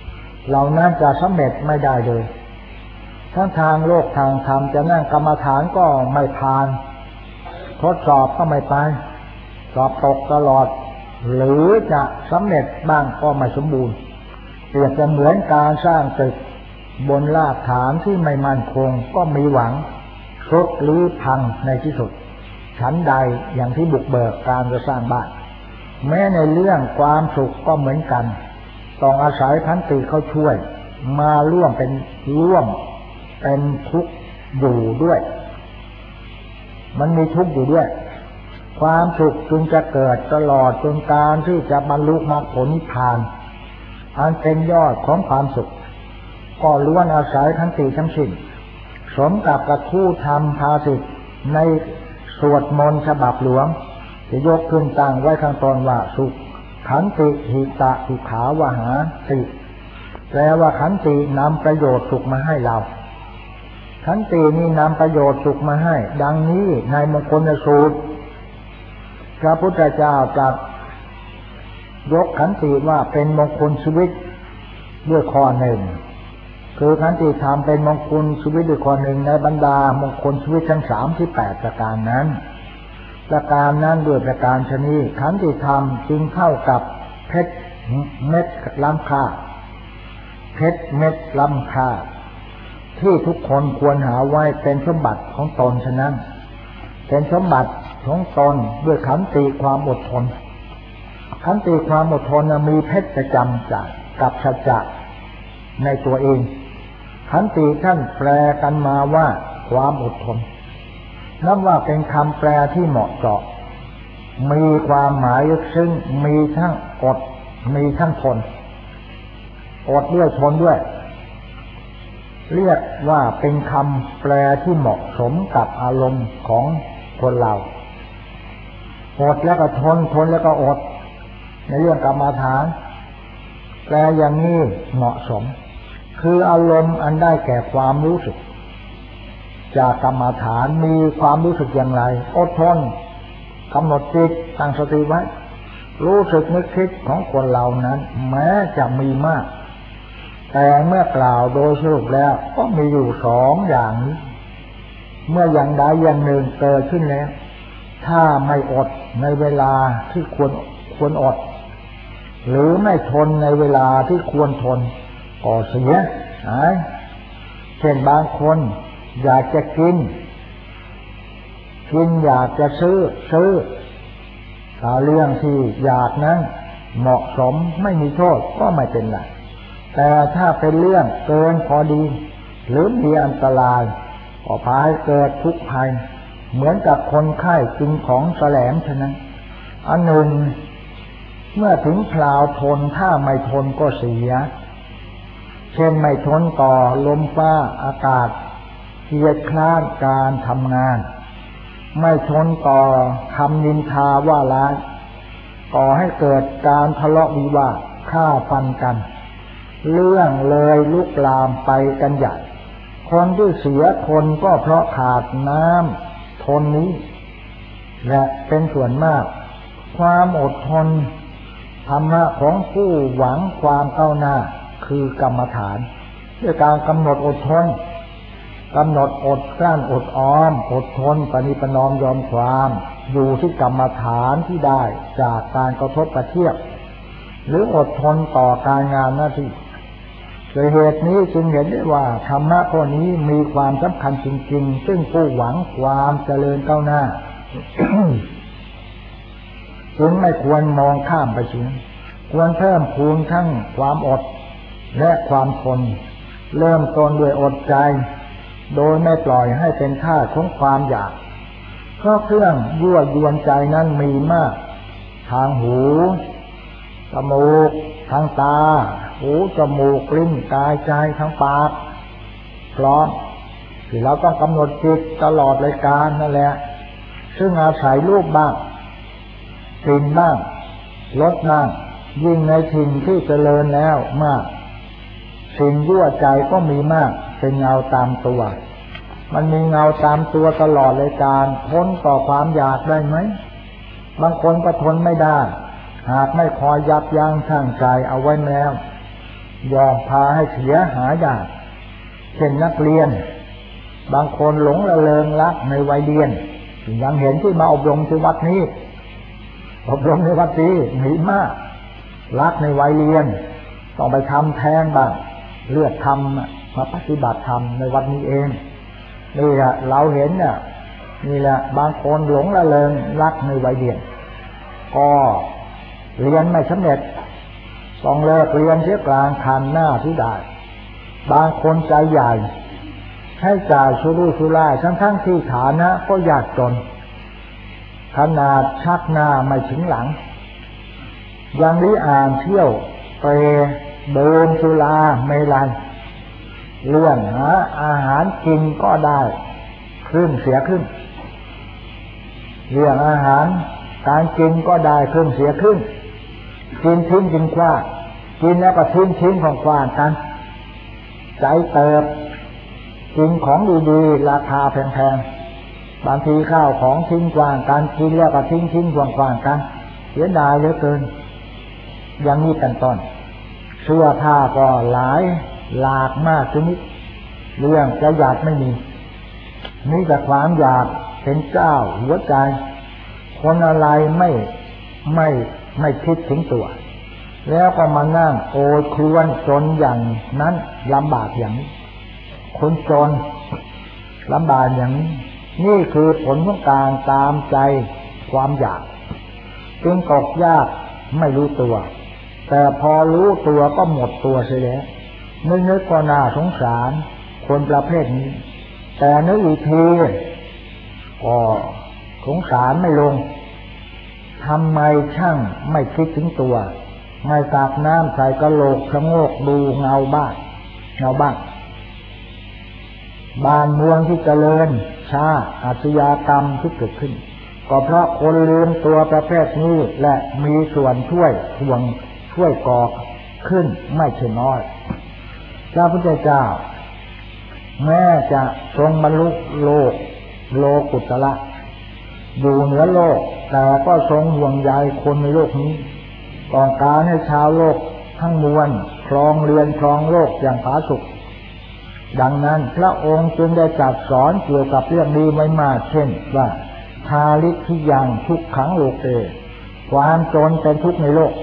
เหล่านั้นจะสำเร็จไม่ได้เลยทั้งทางโลกทางธรรมจะนั่งกรรมฐานก็ไม่ผ่านทดสอบก็ไม่ไปสอบตกตลอดหรือจะสำเร็จบ้างก็ไม่สมบูรณ์เปรียบจะเหมือนการสร้างตึกบนรากฐานที่ไม่มั่นคงก็มีหวังทรุดหรือพังในที่สุดฉันใดอย่างที่บุกเบิกการจะสร้างบ้านแม้ในเรื่องความสุขก็เหมือนกันต้องอาศัยขันติเขาช่วยมาร่วมเป็นทุกข์อยู่ด้วยมันมีทุกข์อยู่ด้วยความสุขจึงจะเกิดตลอดจนการที่จะบรรลุมรรคผลนิพพานอันเป็นยอดของความสุขก็ล้วนอาศัยขันติทั้งสิ้นสมกับกระทู้ธรรมภาษิตในสวดมนต์ฉบับหลวงจะยกขึ้นตั้งไว้ข้างต้นว่าสุขขันติหิตะสุขาวหาติแปลว่าขันตินำประโยชน์สุขมาให้เราขันตินี้นำประโยชน์สุขมาให้ดังนี้ในมงคลสูตรพระพุทธเจ้าตรัสยกขันติว่าเป็นมงคลชีวิตด้วยข้อหนึ่งคือขันติธรรมเป็นมงคลชีวิตด้วยข้อหนึ่งในบรรดามงคลชีวิตทั้ง38ประการนั้นด้วยประการชนิดขันติธรรมจึงเท่ากับเพชรเม็ดล้ำค่าเพชรเม็ดล้ำค่าที่ทุกคนควรหาไว้เป็นสมบัติของตนฉะนั้นเป็นสมบัติของตนด้วยขันติความอดทนขันติความอดทนมีเพชรประจำจากกับสัจจะในตัวเองขันติท่านแปลกันมาว่าความอดทนนับว่าเป็นคำแปลที่เหมาะเจาะมีความหมายลึกซึ้งมีทั้งอดมีทั้งทนอดด้วยทนด้วยเรียกว่าเป็นคำแปลที่เหมาะสมกับอารมณ์ของคนเราอดแล้วก็ทนแล้วก็อดในเรื่องกรรมฐานแปลอย่างนี้เหมาะสมคืออารมณ์อันได้แก่ความรู้สึกจากกรรมฐานมีความรู้สึกอย่างไรอดทนกำหนดจิตตั้งสติไว้รู้สึกนึกคิดของคนเหล่านั้นแม้จะมีมากแต่เมื่อกล่าวโดยสรุปแล้วก็มีอยู่2อย่างนี้เมื่ออย่างใดอย่างหนึ่งเกิดขึ้นแล้วถ้าไม่อดในเวลาที่ควรอดหรือไม่ทนในเวลาที่ควรทนก็เสียหายเช่นบางคนอยากจะกินอยากจะซื้อถ้าเรื่องที่อยากนั้นเหมาะสมไม่มีโทษก็ไม่เป็นไรแต่ถ้าเป็นเรื่องเกินพอดีหรือมีอันตรายก็พาให้เกิดทุกข์ภัยเหมือนกับคนไข้กินของแสลงฉะนั้นอันหนึ่งเมื่อถึงคราวทนถ้าไม่ทนก็เสียเช่นไม่ทนต่อลมฟ้าอากาศเกียจคร้านการทำงานไม่ทนต่อคำนินทาว่าร้ายก่อให้เกิดการทะเลาะวิวาทฆ่าฟันกันเรื่องเลยลุกลามไปกันใหญ่คนที่เสียคนก็เพราะขาดน้ำทนนี้และเป็นส่วนมากความอดทนธรรมะของผู้หวังความก้าวหน้าคือกรรมฐานด้วยการกำหนดอดทนกำหนดอดกลั้นอดออมอดทนปณิประนอมยอมความอยู่ที่กรรมฐานที่ได้จากการกระทบกระเทียบหรืออดทนต่อการงานหน้าที่โดยเหตุนี้จึงเห็นได้ว่าธรรมะข้อนี้มีความสำคัญจริงๆซึ่งผู้หวังความเจริญก้าวหน้า จึงไม่ควรมองข้ามไปเสียควรเพิ่มพูนทั้งความอดและความทนเริ่มต้นด้วยอดใจโดยไม่ปล่อยให้เป็นทาสของความอยากเพราะเครื่องยั่วยวนใจนั้นมีมากทางหูจมูกทางตาหูจมูกลิ้นกายใจทางปากพร้อมที่เราต้องกำหนดจิตตลอดรายการนั่นแหละซึ่งอาศัยรูปบ้างกลิ่นบ้างรสบ้างยิ่งในถิ่นที่เจริญแล้วมากสิ่งยั่วใจก็มีมากเป็นเงาตามตัวมันมีเงาตามตัวตลอดรายการทนต่อความอยากได้ไหมบางคนก็ทนไม่ได้หากไม่คอยยับยั้งชั่งใจเอาไว้แล้วย่อมพาให้เสียหายได้เช่นนักเรียนบางคนหลงระเริงรักในวัยเรียนยังเห็นที่มาอบรมที่วัดนี้อบรมในวัดนี้มีมากรักในวัยเรียนต้องไปทำแท้งบ้างเลือกทำมาปฏิบัติธรรมในวัดนี้เองนี่แหละเราเห็นเนี่ยนี่แหละบางคนหลงระเริงรักในวัยเรียนก็เรียนไม่สำเร็จต้องเลิกเรียนเสียกลางคันหน้าที่ได้บางคนใจใหญ่ให้จ่ายสุรุ่ยสุร่ายทั้งที่ฐานะก็ยากจนขนาดชักหน้าไม่ถึงหลังยังริอ่านเที่ยวไปเดินสุราเมลัยเรื่องหาอาหารกินก็ได้ครึ่งเสียครึ่งเรื่องอาหารการกินก็ได้ครึ่งเสียครึ่งกินทิ้งกินขว้างกินแล้วก็ทิ้งของขว้างกันใจเติบกินของดีๆราคาแพงๆบางทีข้าวของทิ้งขว้างกันกินแล้วก็ทิ้งขว้างกันเสียดายเหลือเกินอย่างนี้เป็นต้นเสื้อผ้าก็หลายหลากมากชนิดเรื่องจะอยากไม่มีนี่แต่ความอยากเป็นเจ้าหัวใจคนอะไรไม่คิดถึงตัวแล้วก็มานั่งโอดครวญจนอย่างนั้นลำบากอย่างนี้คนจนลำบากอย่างนี้นี่คือผลของการตามใจความอยากจึงตกยากไม่รู้ตัวแต่พอรู้ตัวก็หมดตัวเสียแล้วนึกก็น่าสงสารคนประเภทนี้แต่นึกอีกทีก็สงสารไม่ลงทำไมช่างไม่คิดถึงตัวไม่สาดน้ำใส่กระโหลกชะโงกดูเงาบ้างบ้านเมืองที่เจริญช้าอาชญากรรมที่เกิดขึ้นก็เพราะคนลืมตัวประเภทนี้และมีส่วนช่วยก่อขึ้นไม่ใช่น้อยพระพุทธเจ้าแม้จะทรงบรรลุโลกุตระอยู่เหนือโลกแต่ก็ทรงห่วงใยคนในโลกนี้ต้องการให้ชาวโลกทั้งมวลครองเรือนครองโลกอย่างผาสุกดังนั้นพระองค์จึงได้จัดสอนเกี่ยวกับเรื่องนี้ไว้มากเช่นว่าทาลิทิยังทุกขังโลเกความจนเป็นทุกข์ในโลก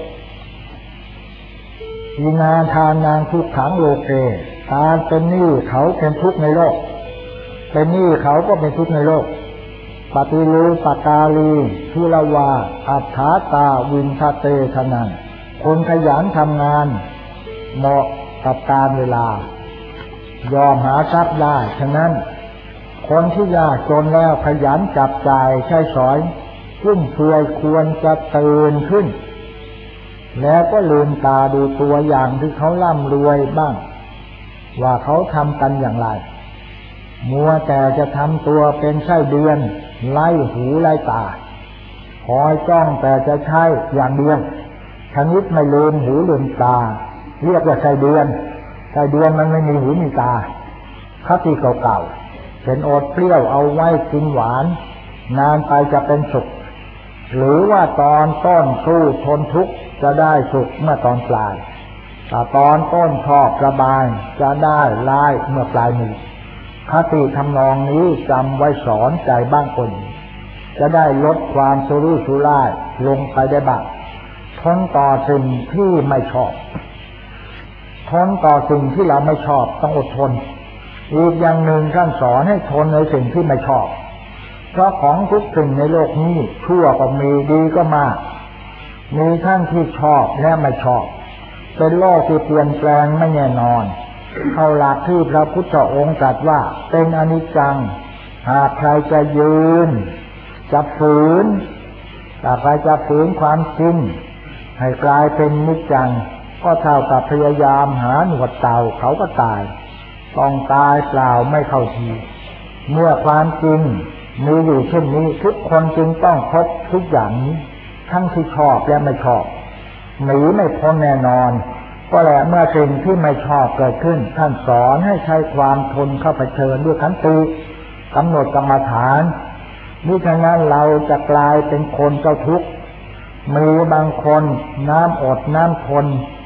วินาทานนางทุกขังโลเกการเป็นหนี้เขาเป็นทุกข์ในโลกเป็นหนี้เขาก็เป็นทุกข์ในโลกปฏิรูปกาลีทุลวาอัฏฐาตาวินทเตทนันคนขยันทำงานเหมาะกับการเวลายอมหาทรัพย์ได้ฉะนั้นคนที่ยากจนแล้วขยันจับจ่ายใช้สอยฟุ่มเฟือยควรจะตื่นขึ้นแล้วก็ลืมตาดูตัวอย่างที่เขาร่ำรวยบ้างว่าเขาทำกันอย่างไรมัวแต่จะทำตัวเป็นไส้เดือนไล่หูไล่ตาคอยจ้องแต่จะใช้อย่างเดียวชนิดไม่ลืมหูลืมตาเรียกว่าไส้เดือนมันไม่มีหูมีตาคติเก่าๆเป็นอดเปรี้ยวเอาไว้กินหวานนานไปจะเป็นสุขหรือว่าตอนต้นสู้ทนทุกข์จะได้สุขเมื่อตอนปลายแต่ตอนต้นชอบระบายจะได้ร้ายเมื่อปลายมือคติทำนองนี้จำไว้สอนใจบ้างคนจะได้ลดความสุรุ่ยสุร่ายลงไปได้บ้างทนต่อสิ่งที่ไม่ชอบทนต่อสิ่งที่เราไม่ชอบต้องอดทนอีกอย่างหนึ่งท่านสอนให้ทนในสิ่งที่ไม่ชอบเพราะของทุกสิ่งในโลกนี้ชั่วก็มีดีก็มากมีทั้งที่ชอบและไม่ชอบเป็นโลกที่เปลี่ยนแปลงไม่แน่นอนเอาหลักที่พระพุทธองค์ตรัสว่าเป็นอนิจจังหากใครจะยืนจะฝืนถ้าใครจะฝืนความจริงให้กลายเป็นนิจจังก็เท่ากับพยายามหาหนวดเต่าเขาก็ตายต้องตายเปล่าไม่เข้าทีเมื่อความจริงมีอยู่เช่นนี้ทุกคนจึงต้องพบทุกอย่างนี้ทั้งที่ชอบและไม่ชอบหนีไม่พ้นแน่นอนก็แหละเมื่อสิ่งที่ไม่ชอบเกิดขึ้นท่านสอนให้ใช้ความทนเข้าเผชิญด้วยขันติกำหนดกรรมฐานมิฉะนั้นเราจะกลายเป็นคนเจ้าทุกข์มีบางคนน้ำอดน้ำทน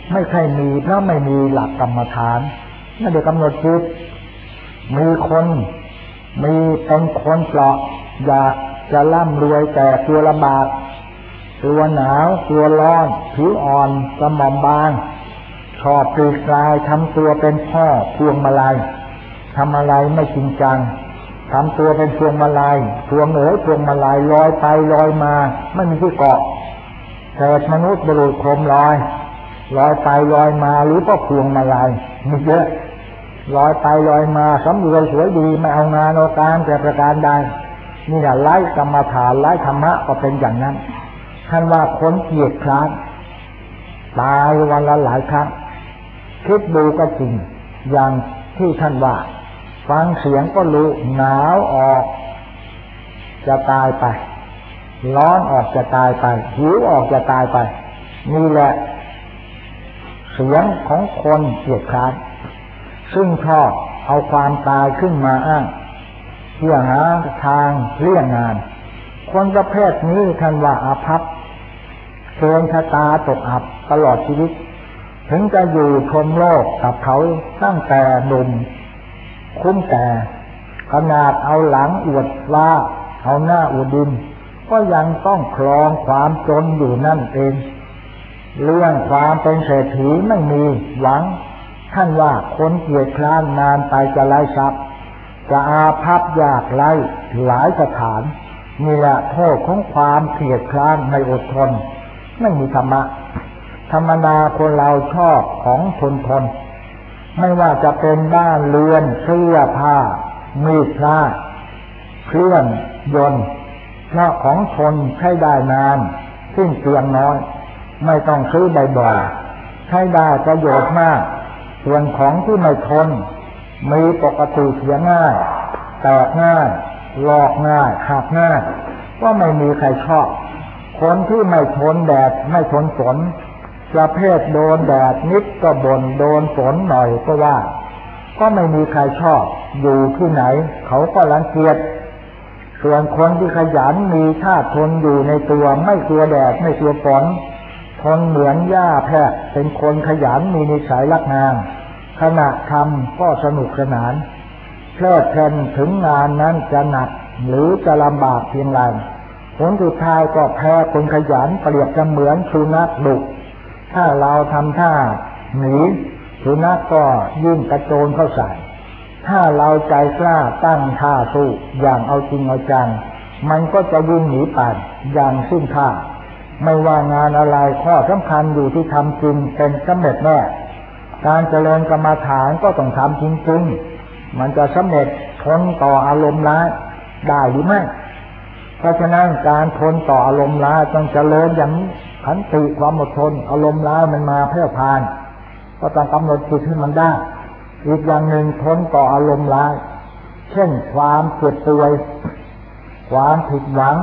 ไม่ใช่มีเพราะไม่มีหลักกรรมฐานไม่ได้กำหนดจิตมีเป็นคนเปราะอยากจะร่ำรวยแต่ตัวลำบากตัวหนาวตัวร้อนผิวอ่อนสมองบางชอบปลีกลายทำตัวเป็นพ่อพวงมาลัยทำอะไรไม่จริงจังทำตัวเป็นพวงมาลัยพวงมาลัยลอยไปลอยมาไม่มีที่เกาะเศษมนุษย์บุรุษโคมลอยไปลอยมาหรือก็พวงมาลัยมีเยอะลอยไปลอยมาสำรวยสวยดีไม่เอางานเอาการแต่ประการใดนี่แหละไร้กรรมฐานไร้ธรรมะก็เป็นอย่างนั้นท่านว่าคนเกียจคร้านตายวันละหลายครั้งคิดดูก็จริงอย่างที่ท่านว่าฟังเสียงก็รู้หนาวออกจะตายไปร้อนออกจะตายไปหิวออกจะตายไปนี่แหละเสียงของคนเกียจคร้านซึ่งชอบเอาความตายขึ้นมาอ้างเพื่อหาทางเลี่ยงงานคนประเภทนี้ท่านว่าอาภัพเชิญชะตาตกอับตลอดชีวิตถึงจะอยู่ชมโลกกับเขาตั้งแต่หนุ่มคุ้มแก่ขนาดเอาหลังอวดว่าเอาหน้าอวดดินก็ยังต้องครองความจนอยู่นั่นเองเรื่องความเป็นเศรษฐีไม่มีหวังท่านว่าคนเกียจคร้านนานไปจะไร้ทรัพย์จะอาภัพยากไร้หลายสถานนี่แหละโทษของความเกียจคร้านไม่อดทนไม่มีธรรมะธรรมดาคนเราชอบของทนไม่ว่าจะเป็นบ้านเรือนเสื้อผ้ามีดพระเครื่องยนต์เพราะของทนใช้ได้นานสิ้นเปลืองน้อยไม่ต้องซื้อบ่อยๆใช้ได้ประโยชน์มากส่วนของที่ไม่ทนมีปกติเสียง่ายแตกง่ายลอกง่ายหักง่ายก็ไม่มีใครชอบคนที่ไม่ทนแดดไม่ทนฝนประเภทโดนแดดนิดก็บ่นโดนฝนหน่อยก็ว่าก็ไม่มีใครชอบอยู่ที่ไหนเขาก็รังเกียจส่วนคนที่ขยันมีท่าทนอยู่ในตัวไม่กลัวแดดไม่กลัวฝนทนเหมือนหญ้าแพะเป็นคนขยันมีนิสัยรักงานขณะทำก็สนุกสนานเพลิดเพลินถึงงานนั้นจะหนักหรือจะลำบากเพียงไรผลสุดท้ายก็แพ้คนขยันเปรียบเสมือนสุนัขดุถ้าเราทำท่าหนีสุนัขก็ยิ่งกระโจนเข้าใส่ถ้าเราใจกล้าตั้งท่าสู้อย่างเอาจริงเอาจังมันก็จะวิ่งหนีไปอย่างสิ้นท่าไม่ว่างานอะไรข้อสำคัญอยู่ที่ทำจริงเป็นสำเร็จแน่การเจริญกรรมฐานก็ต้องทำจริงๆมันจะสำเร็จทนต่ออารมณ์ร้ายได้หรือไม่เพราะฉะนั้นการทนต่ออารมณ์ร้ายต้องเจริญอย่างขันติความอดทนอารมณ์ร้ายมันมาแพร่ผ่านก็ต้องกำหนดจิตให้มันได้อีกอย่างหนึ่งทนต่ออารมณ์ร้ายเช่นความเจ็บป่วยความผิดหวัง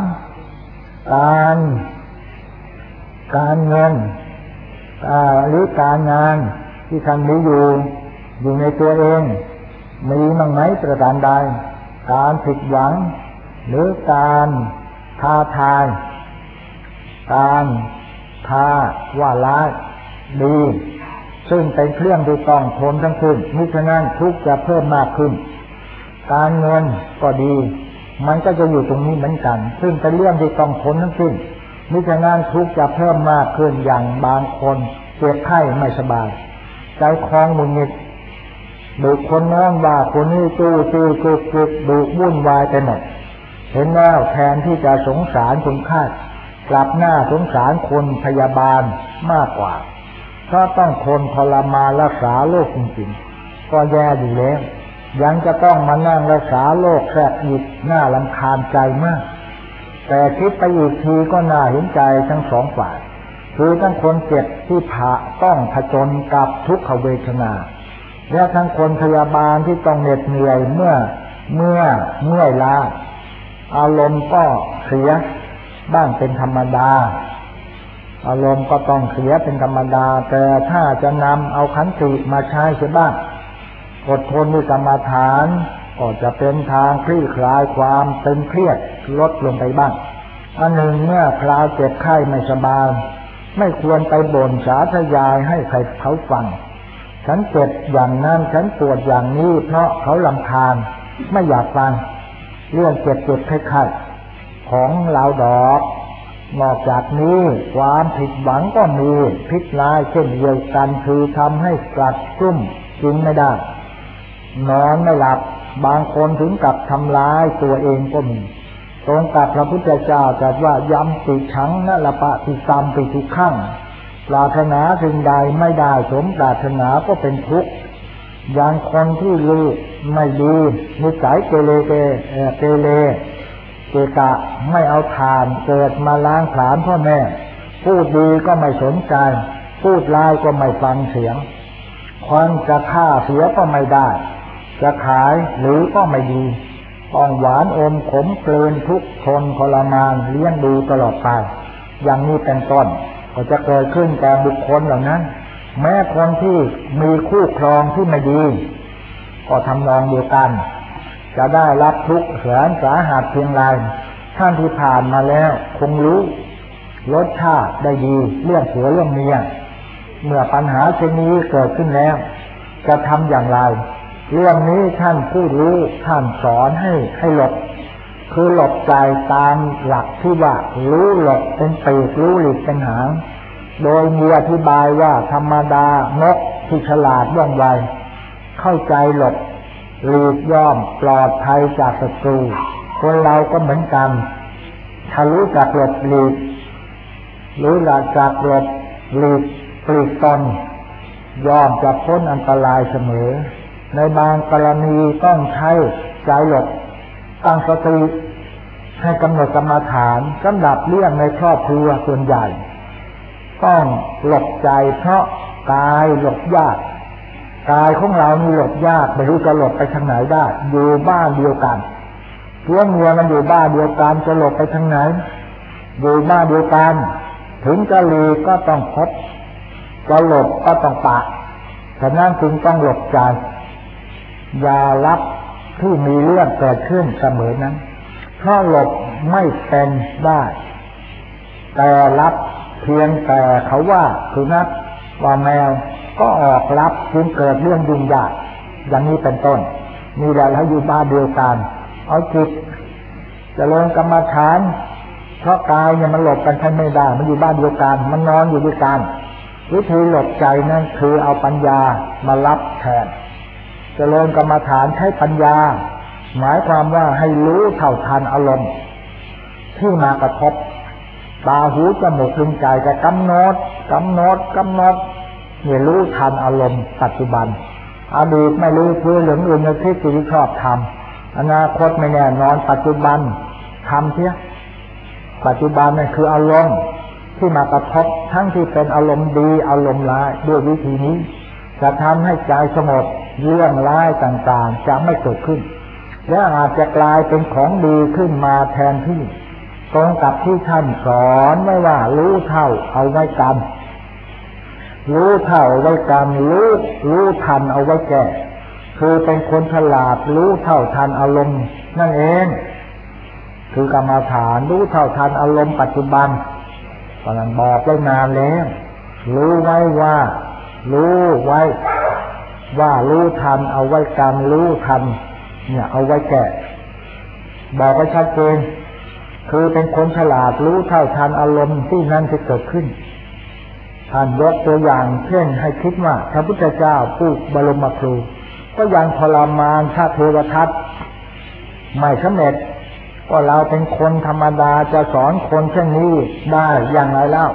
การเงินหรือการงานที่ท่านมีอยู่ในตัวเองมีมั่งไหมประการใดการผิดหวังหรือการท้าทายการท้าว่าร้ายดีซึ่งเป็นเครื่องที่ต้องทนทั้งสิ้นมิฉะนั้นทุกข์จะเพิ่มมากขึ้นการเงินก็ดีมันก็จะอยู่ตรงนี้เหมือนกันซึ่งเป็นเรื่องที่ต้องทนทั้งสิ้นมิฉะนั้นทุกข์จะเพิ่มมากขึ้นอย่างบางคนเจ็บไข้ไม่สบายใจคลองหงุดหงิดดุคนโน้นว่าคนนี้จุกดุวุ่นวายไปหมดเห็นแล้วแทนที่จะสงสารคนไข้กลับหน้าสงสารคนพยาบาลมากกว่าเพราะต้องทนทรมานรักษาโรคจริงๆก็แย่อยู่แล้วยังจะต้องมานั่งรักษาโรคแทรกอีกน่ารำคาญใจมากแต่คิดไปอีกทีก็น่าเห็นใจทั้งสองฝ่ายคือทั้งคนเจ็บที่ต้องผจญกับทุกขเวทนาและทั้งคนพยาบาลที่ต้องเหน็ดเหนื่อยเมื่อยล้าอารมณ์ก็เสียบ้างเป็นธรรมดาอารมณ์ก็ต้องเสียเป็นธรรมดาแต่ถ้าจะนำเอาขันติมาใช้เสียบ้างอดทนด้วยกรรมฐานก็จะเป็นทางคลี่คลายความตึงเครียดลดลงไปบ้างอันหนึ่งเมื่อคราวเจ็บไข้ไม่สบายไม่ควรไปบ่นสาธยายให้ใครเขาฟังฉันเจ็บอย่างนั้นฉันปวดอย่างนี้เพราะเขารำคาญไม่อยากฟังเรื่องเจ็บไข้ๆของเราดอกนอกจากนี้ความผิดหวังก็มีพิษร้ายเช่นเดียวกันคือทำให้กลัดกลุ้มกินไม่ได้นอนไม่หลับบางคนถึงกับทำร้ายตัวเองก็มีตรงกับพระพุทธเจ้าตรัสว่ายัมปิฉังนะละปะติสัมปิทุกขังปรารถนาสิ่งใดไม่ได้สมปรารถนาก็เป็นทุกข์อย่างคนที่ลือไม่ดีนิสัยเกเรเกกะไม่เอาทานเกิดมาล้างผลาญพ่อแม่พูดดีก็ไม่สนใจพูดร้ายก็ไม่ฟังเสียงคนจะฆ่าเสียก็ไม่ได้จะขายหรือก็ไม่ดีต้องหวานอมขมเกลืนทุกข์ทนทรมานเลี้ยงดูตลอดไปอย่างนี้เป็นต้นก็จะเกิดขึ้นแก่บุคคลเหล่านั้นแม้คนที่มีคู่ครองที่ไม่ดีก็ทำนองเดียวกันจะได้รับทุกข์แสนสาหัสเพียงไรท่านที่ผ่านมาแล้วคงรู้รสชาติได้ดีเรื่องผัวเรื่องเมียเมื่อปัญหาเช่นนี้เกิดขึ้นแล้วจะทำอย่างไรเรื่องนี้ท่านผู้รู้ท่านสอนให้หลบคือหลบใจตามหลักที่ว่ารู้หลบเป็นปีกรู้หลีกเป็นหางโดยมีอธิบายว่าธรรมดานกที่ฉลาดว่องไวเข้าใจหลบหลีกย่อมปลอดภัยจากศัตรูคนเราก็เหมือนกันถ้ารู้จักหลบหลีกรู้จักหลบหลีกปลีกตนย่อมจะพ้นอันตรายเสมอในบางกรณีต้องใช้ใจหลบตั้งสติให้กำหนดกรรมฐานสำหรับเรื่องในครอบครัวส่วนใหญ่ต้องหลบใจเพราะกายหลบยากกายของเรานี่หลบยากไม่รู้จะหลบไปทางไหนได้อยู่บ้านเดียวกันเพื่อนเมียมันอยู่บ้านเดียวกันจะหลบไปทางไหนอยู่บ้านเดียวกันถึงจะหลีกก็ต้องพบจะหลบก็ต้องปะฉะนั้นจึงต้องหลบใจอย่ารับที่มีเรื่องเกิดขึ้นเสมอนั้นถ้าหลบไม่เป็นได้แต่รับเพียงแต่เขาว่าสุนัขว่าแมวก็ออกรับจึงเกิดเรื่องยุ่งยากอย่างนี้เป็นต้นมีหลายอยู่บ้านเดียวกันเอาจิตเจริญกรรมฐานเพราะกายเนี่ยมันหลบกันไม่ได้มันอยู่บ้านเดียวกันมันนอนอยู่ด้วยกันวิธีหลบใจนั่นคือเอาปัญญามารับแทนเจริญกรรมฐานใช้ปัญญาหมายความว่าให้รู้เท่าทันอารมณ์ที่มากระทบตาหูจมูกลิ้นกายจะกำหนดเนี่ยรู้ทันอารมณ์ปัจจุบันอดีตไม่รู้เพื่อเหลืองอื่นในที่จิตชอบทำอนาคตไม่แน่นอนปัจจุบันทำเพี้ยปัจจุบันนั่นคืออารมณ์ที่มากระทบทั้งที่เป็นอารมณ์ดีอารมณ์ร้ายด้วยวิธีนี้จะทำให้ใจสงบเรื่องร้ายต่างๆจะไม่เกิดขึ้นและอาจจะกลายเป็นของดีขึ้นมาแทนที่ตรงกับที่ท่านสอนไว้ว่ารู้เท่าเอาไว้กันรู้เท่าเอาไว้กันรู้ทันเอาไว้แก้คือเป็นคนฉลาดรู้เท่าทันอารมณ์นั่นเองคือกรรมฐานรู้เท่าทันอารมณ์ปัจจุบันตอนนั้นบอกไว้นานแล้วรู้ไว้ว่ารู้ทันเอาไว้กันรู้ทันเนี่ยเอาไว้แก้บอกไว้ชัดเจนคือเป็นคนฉลาดรู้เท่าทันอารมณ์ที่นั่นที่เกิดขึ้นท่านยกตัวอย่างเช่นให้คิดว่าพระพุทธเจ้าผู้บรมครูก็ยังทรมานพระเทวทัตไม่สำเร็จก็เราเป็นคนธรรมดาจะสอนคนเช่นนี้ได้อย่างไรเล่า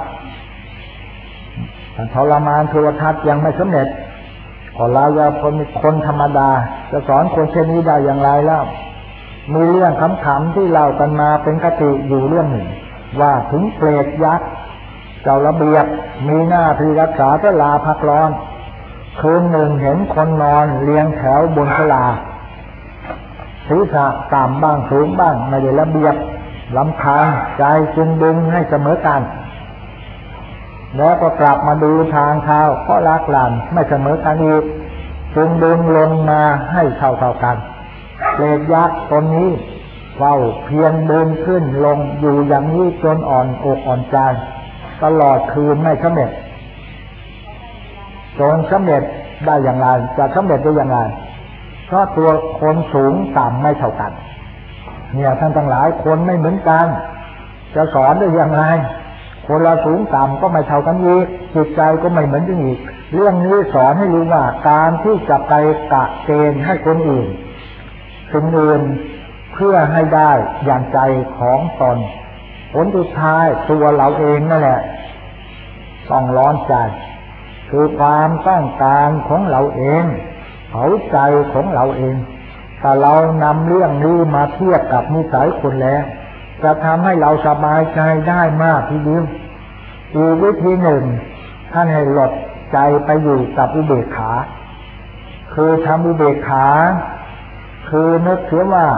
ทรมานเทวทัตยังไม่สำเร็จก็เราเป็นคนธรรมดาจะสอนคนเช่นนี้ได้อย่างไรเล่ามีเรื่องขำๆที่เล่ากันมาเป็นคติอยู่เรื่องหนึ่งว่าถึงเปรตยักษ์เจ้าระเบียบมีหน้าที่รักษาศาลาพักร้อนคืนหนึ่งเห็นคนนอนเรียงแถวบนศาลาศีรษะต่ำบ้างสูงบ้างไม่ได้ระเบียบลำคาญใจจึงดึงให้เสมอกันแล้วก็กลับมาดูทางเท้าก็ลากลั่นไม่เสมอกันอีกจึงดึงลงมาให้เท่ากันเปรตยักษ์ตนนี้เฝ้าเพียงเดินขึ้นลงอยู่อย่างนี้จนอ่อนอกอ่อนใจตลอดคืนไม่สำเร็จจนสำเร็จได้อย่างไรจะสำเร็จได้อย่างไรเพราะตัวคนสูงต่ำไม่เท่ากันเนี่ยท่านทั้งหลายคนไม่เหมือนกันจะสอนได้อย่างไรคนละสูงต่ำก็ไม่เท่ากันอีกจิตใจก็ไม่เหมือนกันอีกเรื่องนี้สอนให้รู้ว่าการที่จะไปกะเกณฑ์ให้คนอื่นสิ่งอื่นเพื่อให้ได้อย่างใจของตนผลสุดท้ายตัวเราเองนั่นแหละต้องร้อนใจคือความต้องการของเราเองเผาใจของเราเองถ้าเรานำเรื่องนี้มาเทียบกับนิสัยคนแล้วจะทำให้เราสบายใจได้มากทีเดียวอีกวิธีหนึ่งท่านให้หลดใจไปอยู่กับอุเบกขาคือทำอุเบกขาคือนึกเสียว่า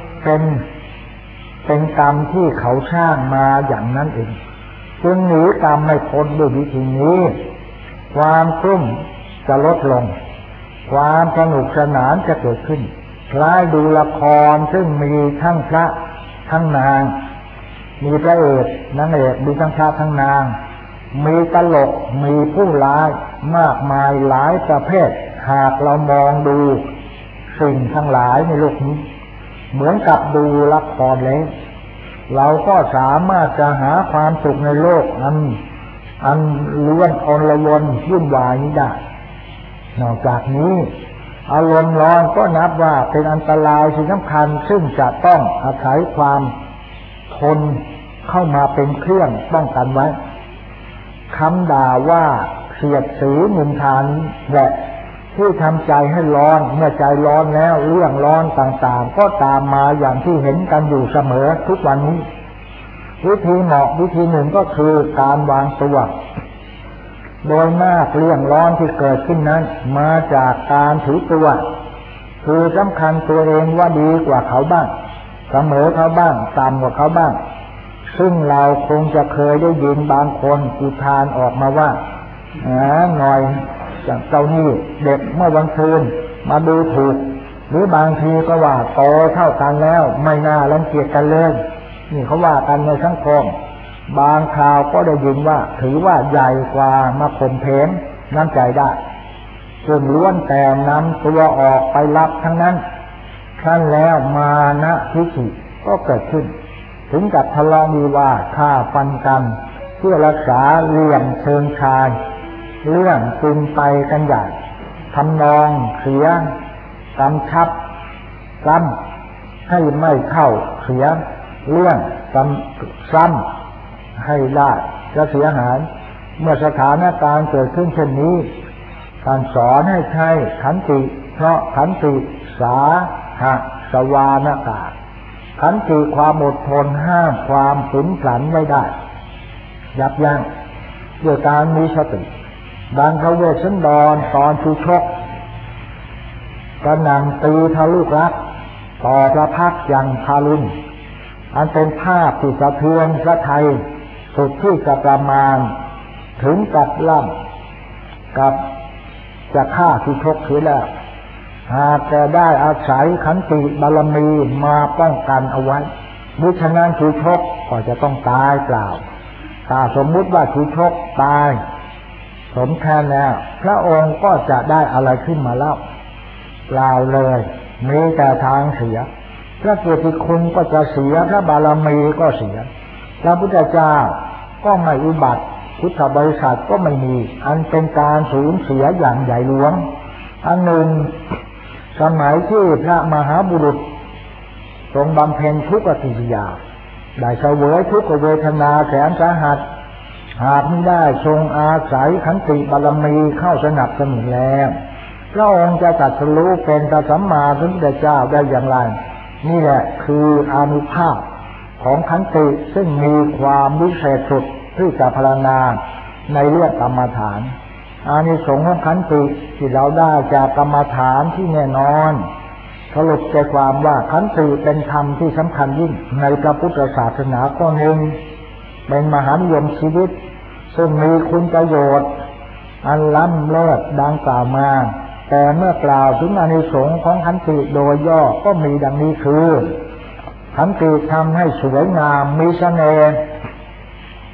เป็นกรรมที่เขาสร้างมาอย่างนั้นเองจึงหนีกรรมไม่พ้นด้วยวิธีนี้ความกลุ้มจะลดลงความสนุกสนานจะเกิดขึ้นคล้ายดูละครซึ่งมีทั้งพระทั้งนางมีพระเอกนางเอกมีทั้งพระทั้งนางมีตลกมีผู้ร้ายมากมายหลายประเภทหากเรามองดูสิ่งทั้งหลายในโลกนี้เหมือนกับดูละครแล้วเราก็สามารถจะหาความสุขในโลกอันล้วนอลวนวุ่นวายนี้ได้นอกจากนี้อารมณ์ร้อนก็นับว่าเป็นอันตรายสิ่งสำคัญซึ่งจะต้องอาศัยความทนเข้ามาเป็นเครื่องป้องกันไว้คำด่าว่าเสียดสีนินทาและที่ทำใจให้ร้อนเมื่อใจร้อนแล้วเรื่องร้อนต่างๆก็ตามมาอย่างที่เห็นกันอยู่เสมอทุกวันนี้วิธีเหมาะวิธีหนึ่งก็คือการวางตัวโดยมากเรื่องร้อนที่เกิดขึ้นนั้นมาจากการถือตัวคือสำคัญตัวเองว่าดีกว่าเขาบ้างเสมอเขาบ้างต่ำกว่าเขาบ้างซึ่งเราคงจะเคยได้ยินบางคนอุทานออกมาว่าหน่อยจากเจ้านี่เด็กเมื่อวันคืนมาดูถูกหรือบางทีก็ว่าโตเท่ากันแล้วไม่น่ารังเกียจกันเลยนี่เขาว่ากันในสังคมบางคราวก็ได้ยินว่าถือว่าใหญ่กว่ามาข่มเพงน้ำใจได้ซึ่งล้วนแต่นำตัวออกไปรับทั้งนั้นขั้นแล้วมานะทิฏฐิก็เกิดขึ้นถึงกับทะเลาะวิวาทฆ่าฟันกันเพื่อรักษาเหลี่ยมเชิงชายเรื่องซึมไปกันใหญ่ทำนองเสียกำชับซ้ำให้ไม่เข้าเสียเรื่องซ้ำให้ได้จะเสียหายเมื่อสถานการณ์เกิดขึ้นเช่นนี้การสอนให้ใช้ขันติเพราะขันติสาหะสวานากาขันติความอดทนห้ามความฝืนผันไม่ได้ยับยั้งด้วยการมีสติดังพระเวสสันดรตอนชูชกกระหน่ำตีทะลุรักต่อพระพักตร์อย่างทารุณอันเป็นภาพที่สะเทือนพระทัยสุดที่จะประมาณถึงกับล่ำกับจะฆ่าชูชกเสียแล้วหากจะได้อาศัยขันติบารมีมาป้องกันเอาไว้มิฉะนั้นชูชกก็จะต้องตายเปล่าถ้าสมมุติว่าชูชกตายสมแทนแล้วพระองค์ก็จะได้อะไรขึ้นมาเล่าเปล่าเลยมีแต่ทางเสียพระเกียรติคุณก็จะเสียพระบารมีก็เสียพระพุทธเจ้าก็ไม่อุบัติพุทธบริษัทก็ไม่มีอันเป็นการสูญเสียอย่างใหญ่หลวงอันหนึ่งสมัยที่พระมหาบุรุษทรงบำเพ็ญทุกขกิริยาได้เสวยทุกขเวทนาแสนสาหัสหากไม่ได้ทรงอาศัยขันติบารมีเข้าสนับสนุนแล้วพระองค์จะตรัสรู้เป็นพระสัมมาสัมพุทธเจ้าได้อย่างไรนี่แหละคืออานุภาพของขันติซึ่งมีความวิเศษสุดที่จะพรรณนาในเรื่องกรรมฐานอานิสงส์ของขันติที่เราได้จากกรรมฐานที่แน่นอนสรุปใจความว่าขันติเป็นธรรมที่สำคัญยิ่งในพระพุทธศาสนาข้อหนึ่งเป็นมหานิยมชีวิตซึ่งมีคุณประโยชน์อันล้ำเลิศดังกล่าวมาแต่เมื่อกล่าวถึงอานิสงส์ของขันติโดยย่อก็มีดังนี้คือขันติทำให้สวยงามมีเสน่ห์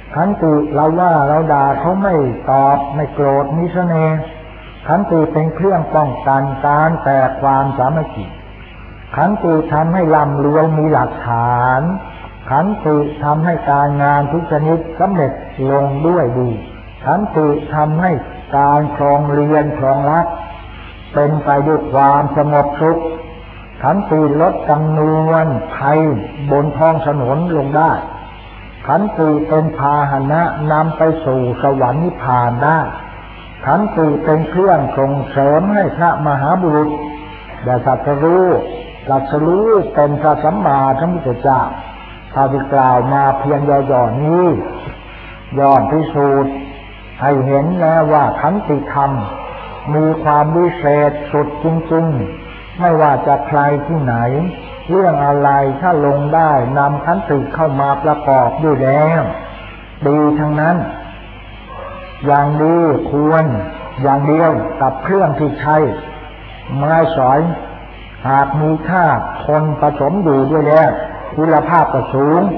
ขันติเราว่าเราด่าเขาไม่ตอบไม่โกรธมีเสน่ห์ขันติเป็นเครื่องป้องกันการแตกความสามัคคีขันติทำให้ร่ำรวยมีหลักฐานขันติทำให้การงานทุกชนิดสำเร็จลงด้วยดีขันติทำให้การครองเรือนครองรักเป็นไปด้วยความสงบสุขขันติลดจำนวนภัยบนท้องถนนลงได้ขันติเป็นพาหนะนำไปสู่สวรรค์นิพพานได้ขันติเป็นเครื่องส่งเสริมให้พระมหาบุรุษได้ตรัสรู้เป็นพระสัมมาสัมพุทธเจ้าถ้าที่กล่าวมาเพียงย่อๆนี้ย้อนพิสูจน์ให้เห็นแล้วว่าขันติธรรมมีความวิเศษสุดจริงๆไม่ว่าจะใครที่ไหนเรื่องอะไรถ้าลงได้นำขันติเข้ามาประกอบด้วยแล้วดีทั้งนั้นอย่างดีควรอย่างเดียวกับเครื่องที่ใช้ไม้สอยหากมีค่าทนผสมอยู่ด้วยแล้วคุณภาพก็สูง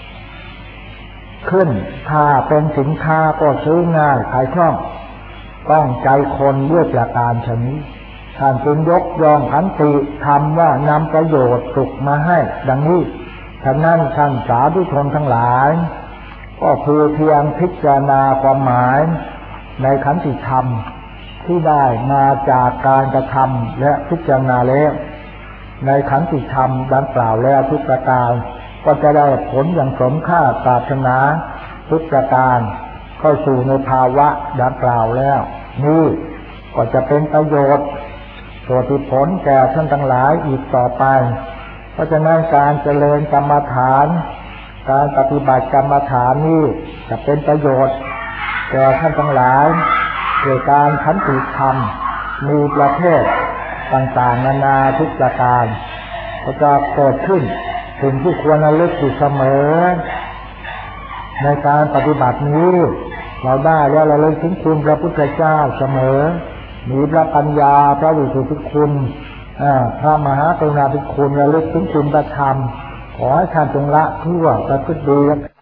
ขึ้นถ้าเป็นสินค้าก็ซื้อง่ายขายคล่องต้องใจคนด้วยประการชนี้ท่านจึงยกย่องขันติธรรมว่านำประโยชน์สุขมาให้ดังนี้ฉะนั้นท่านสาธุชนทั้งหลายก็เพียงพิจารณาความหมายในขันติธรรมที่ได้มาจากการกระทำและพิจารณาแล้วในขันติธรรมดังกล่าวแล้วทุกประการก็จะได้ผลอย่างสมค่าปรารถนาทุกประการเข้าสู่ในภาวะดังกล่าวแล้วนี่ก็จะเป็นประโยชน์โสติผลแก่ท่านทั้งหลายอีกต่อไปเพราะฉะนั้นการเจริญกรรมฐานการปฏิบัติกรรมฐานนี้จะเป็นประโยชน์แก่ท่านทั้งหลายโดยการขันติธรรมมีประเภทต่างๆนานาทุกประการก็จะเกิดขึ้นสิ่งที่ควรระลึกอยู่เสมอในการปฏิบัตินี้เราได้แล้วเราระลึกถึงคุณพระพุทธเจ้าเสมอมีพระปัญญาพระวิสุทธิคุณพระมหากรุณาธิคุณระลึกถึงคุณพระธรรมขอให้ท่านจงละทั่วประพฤติดี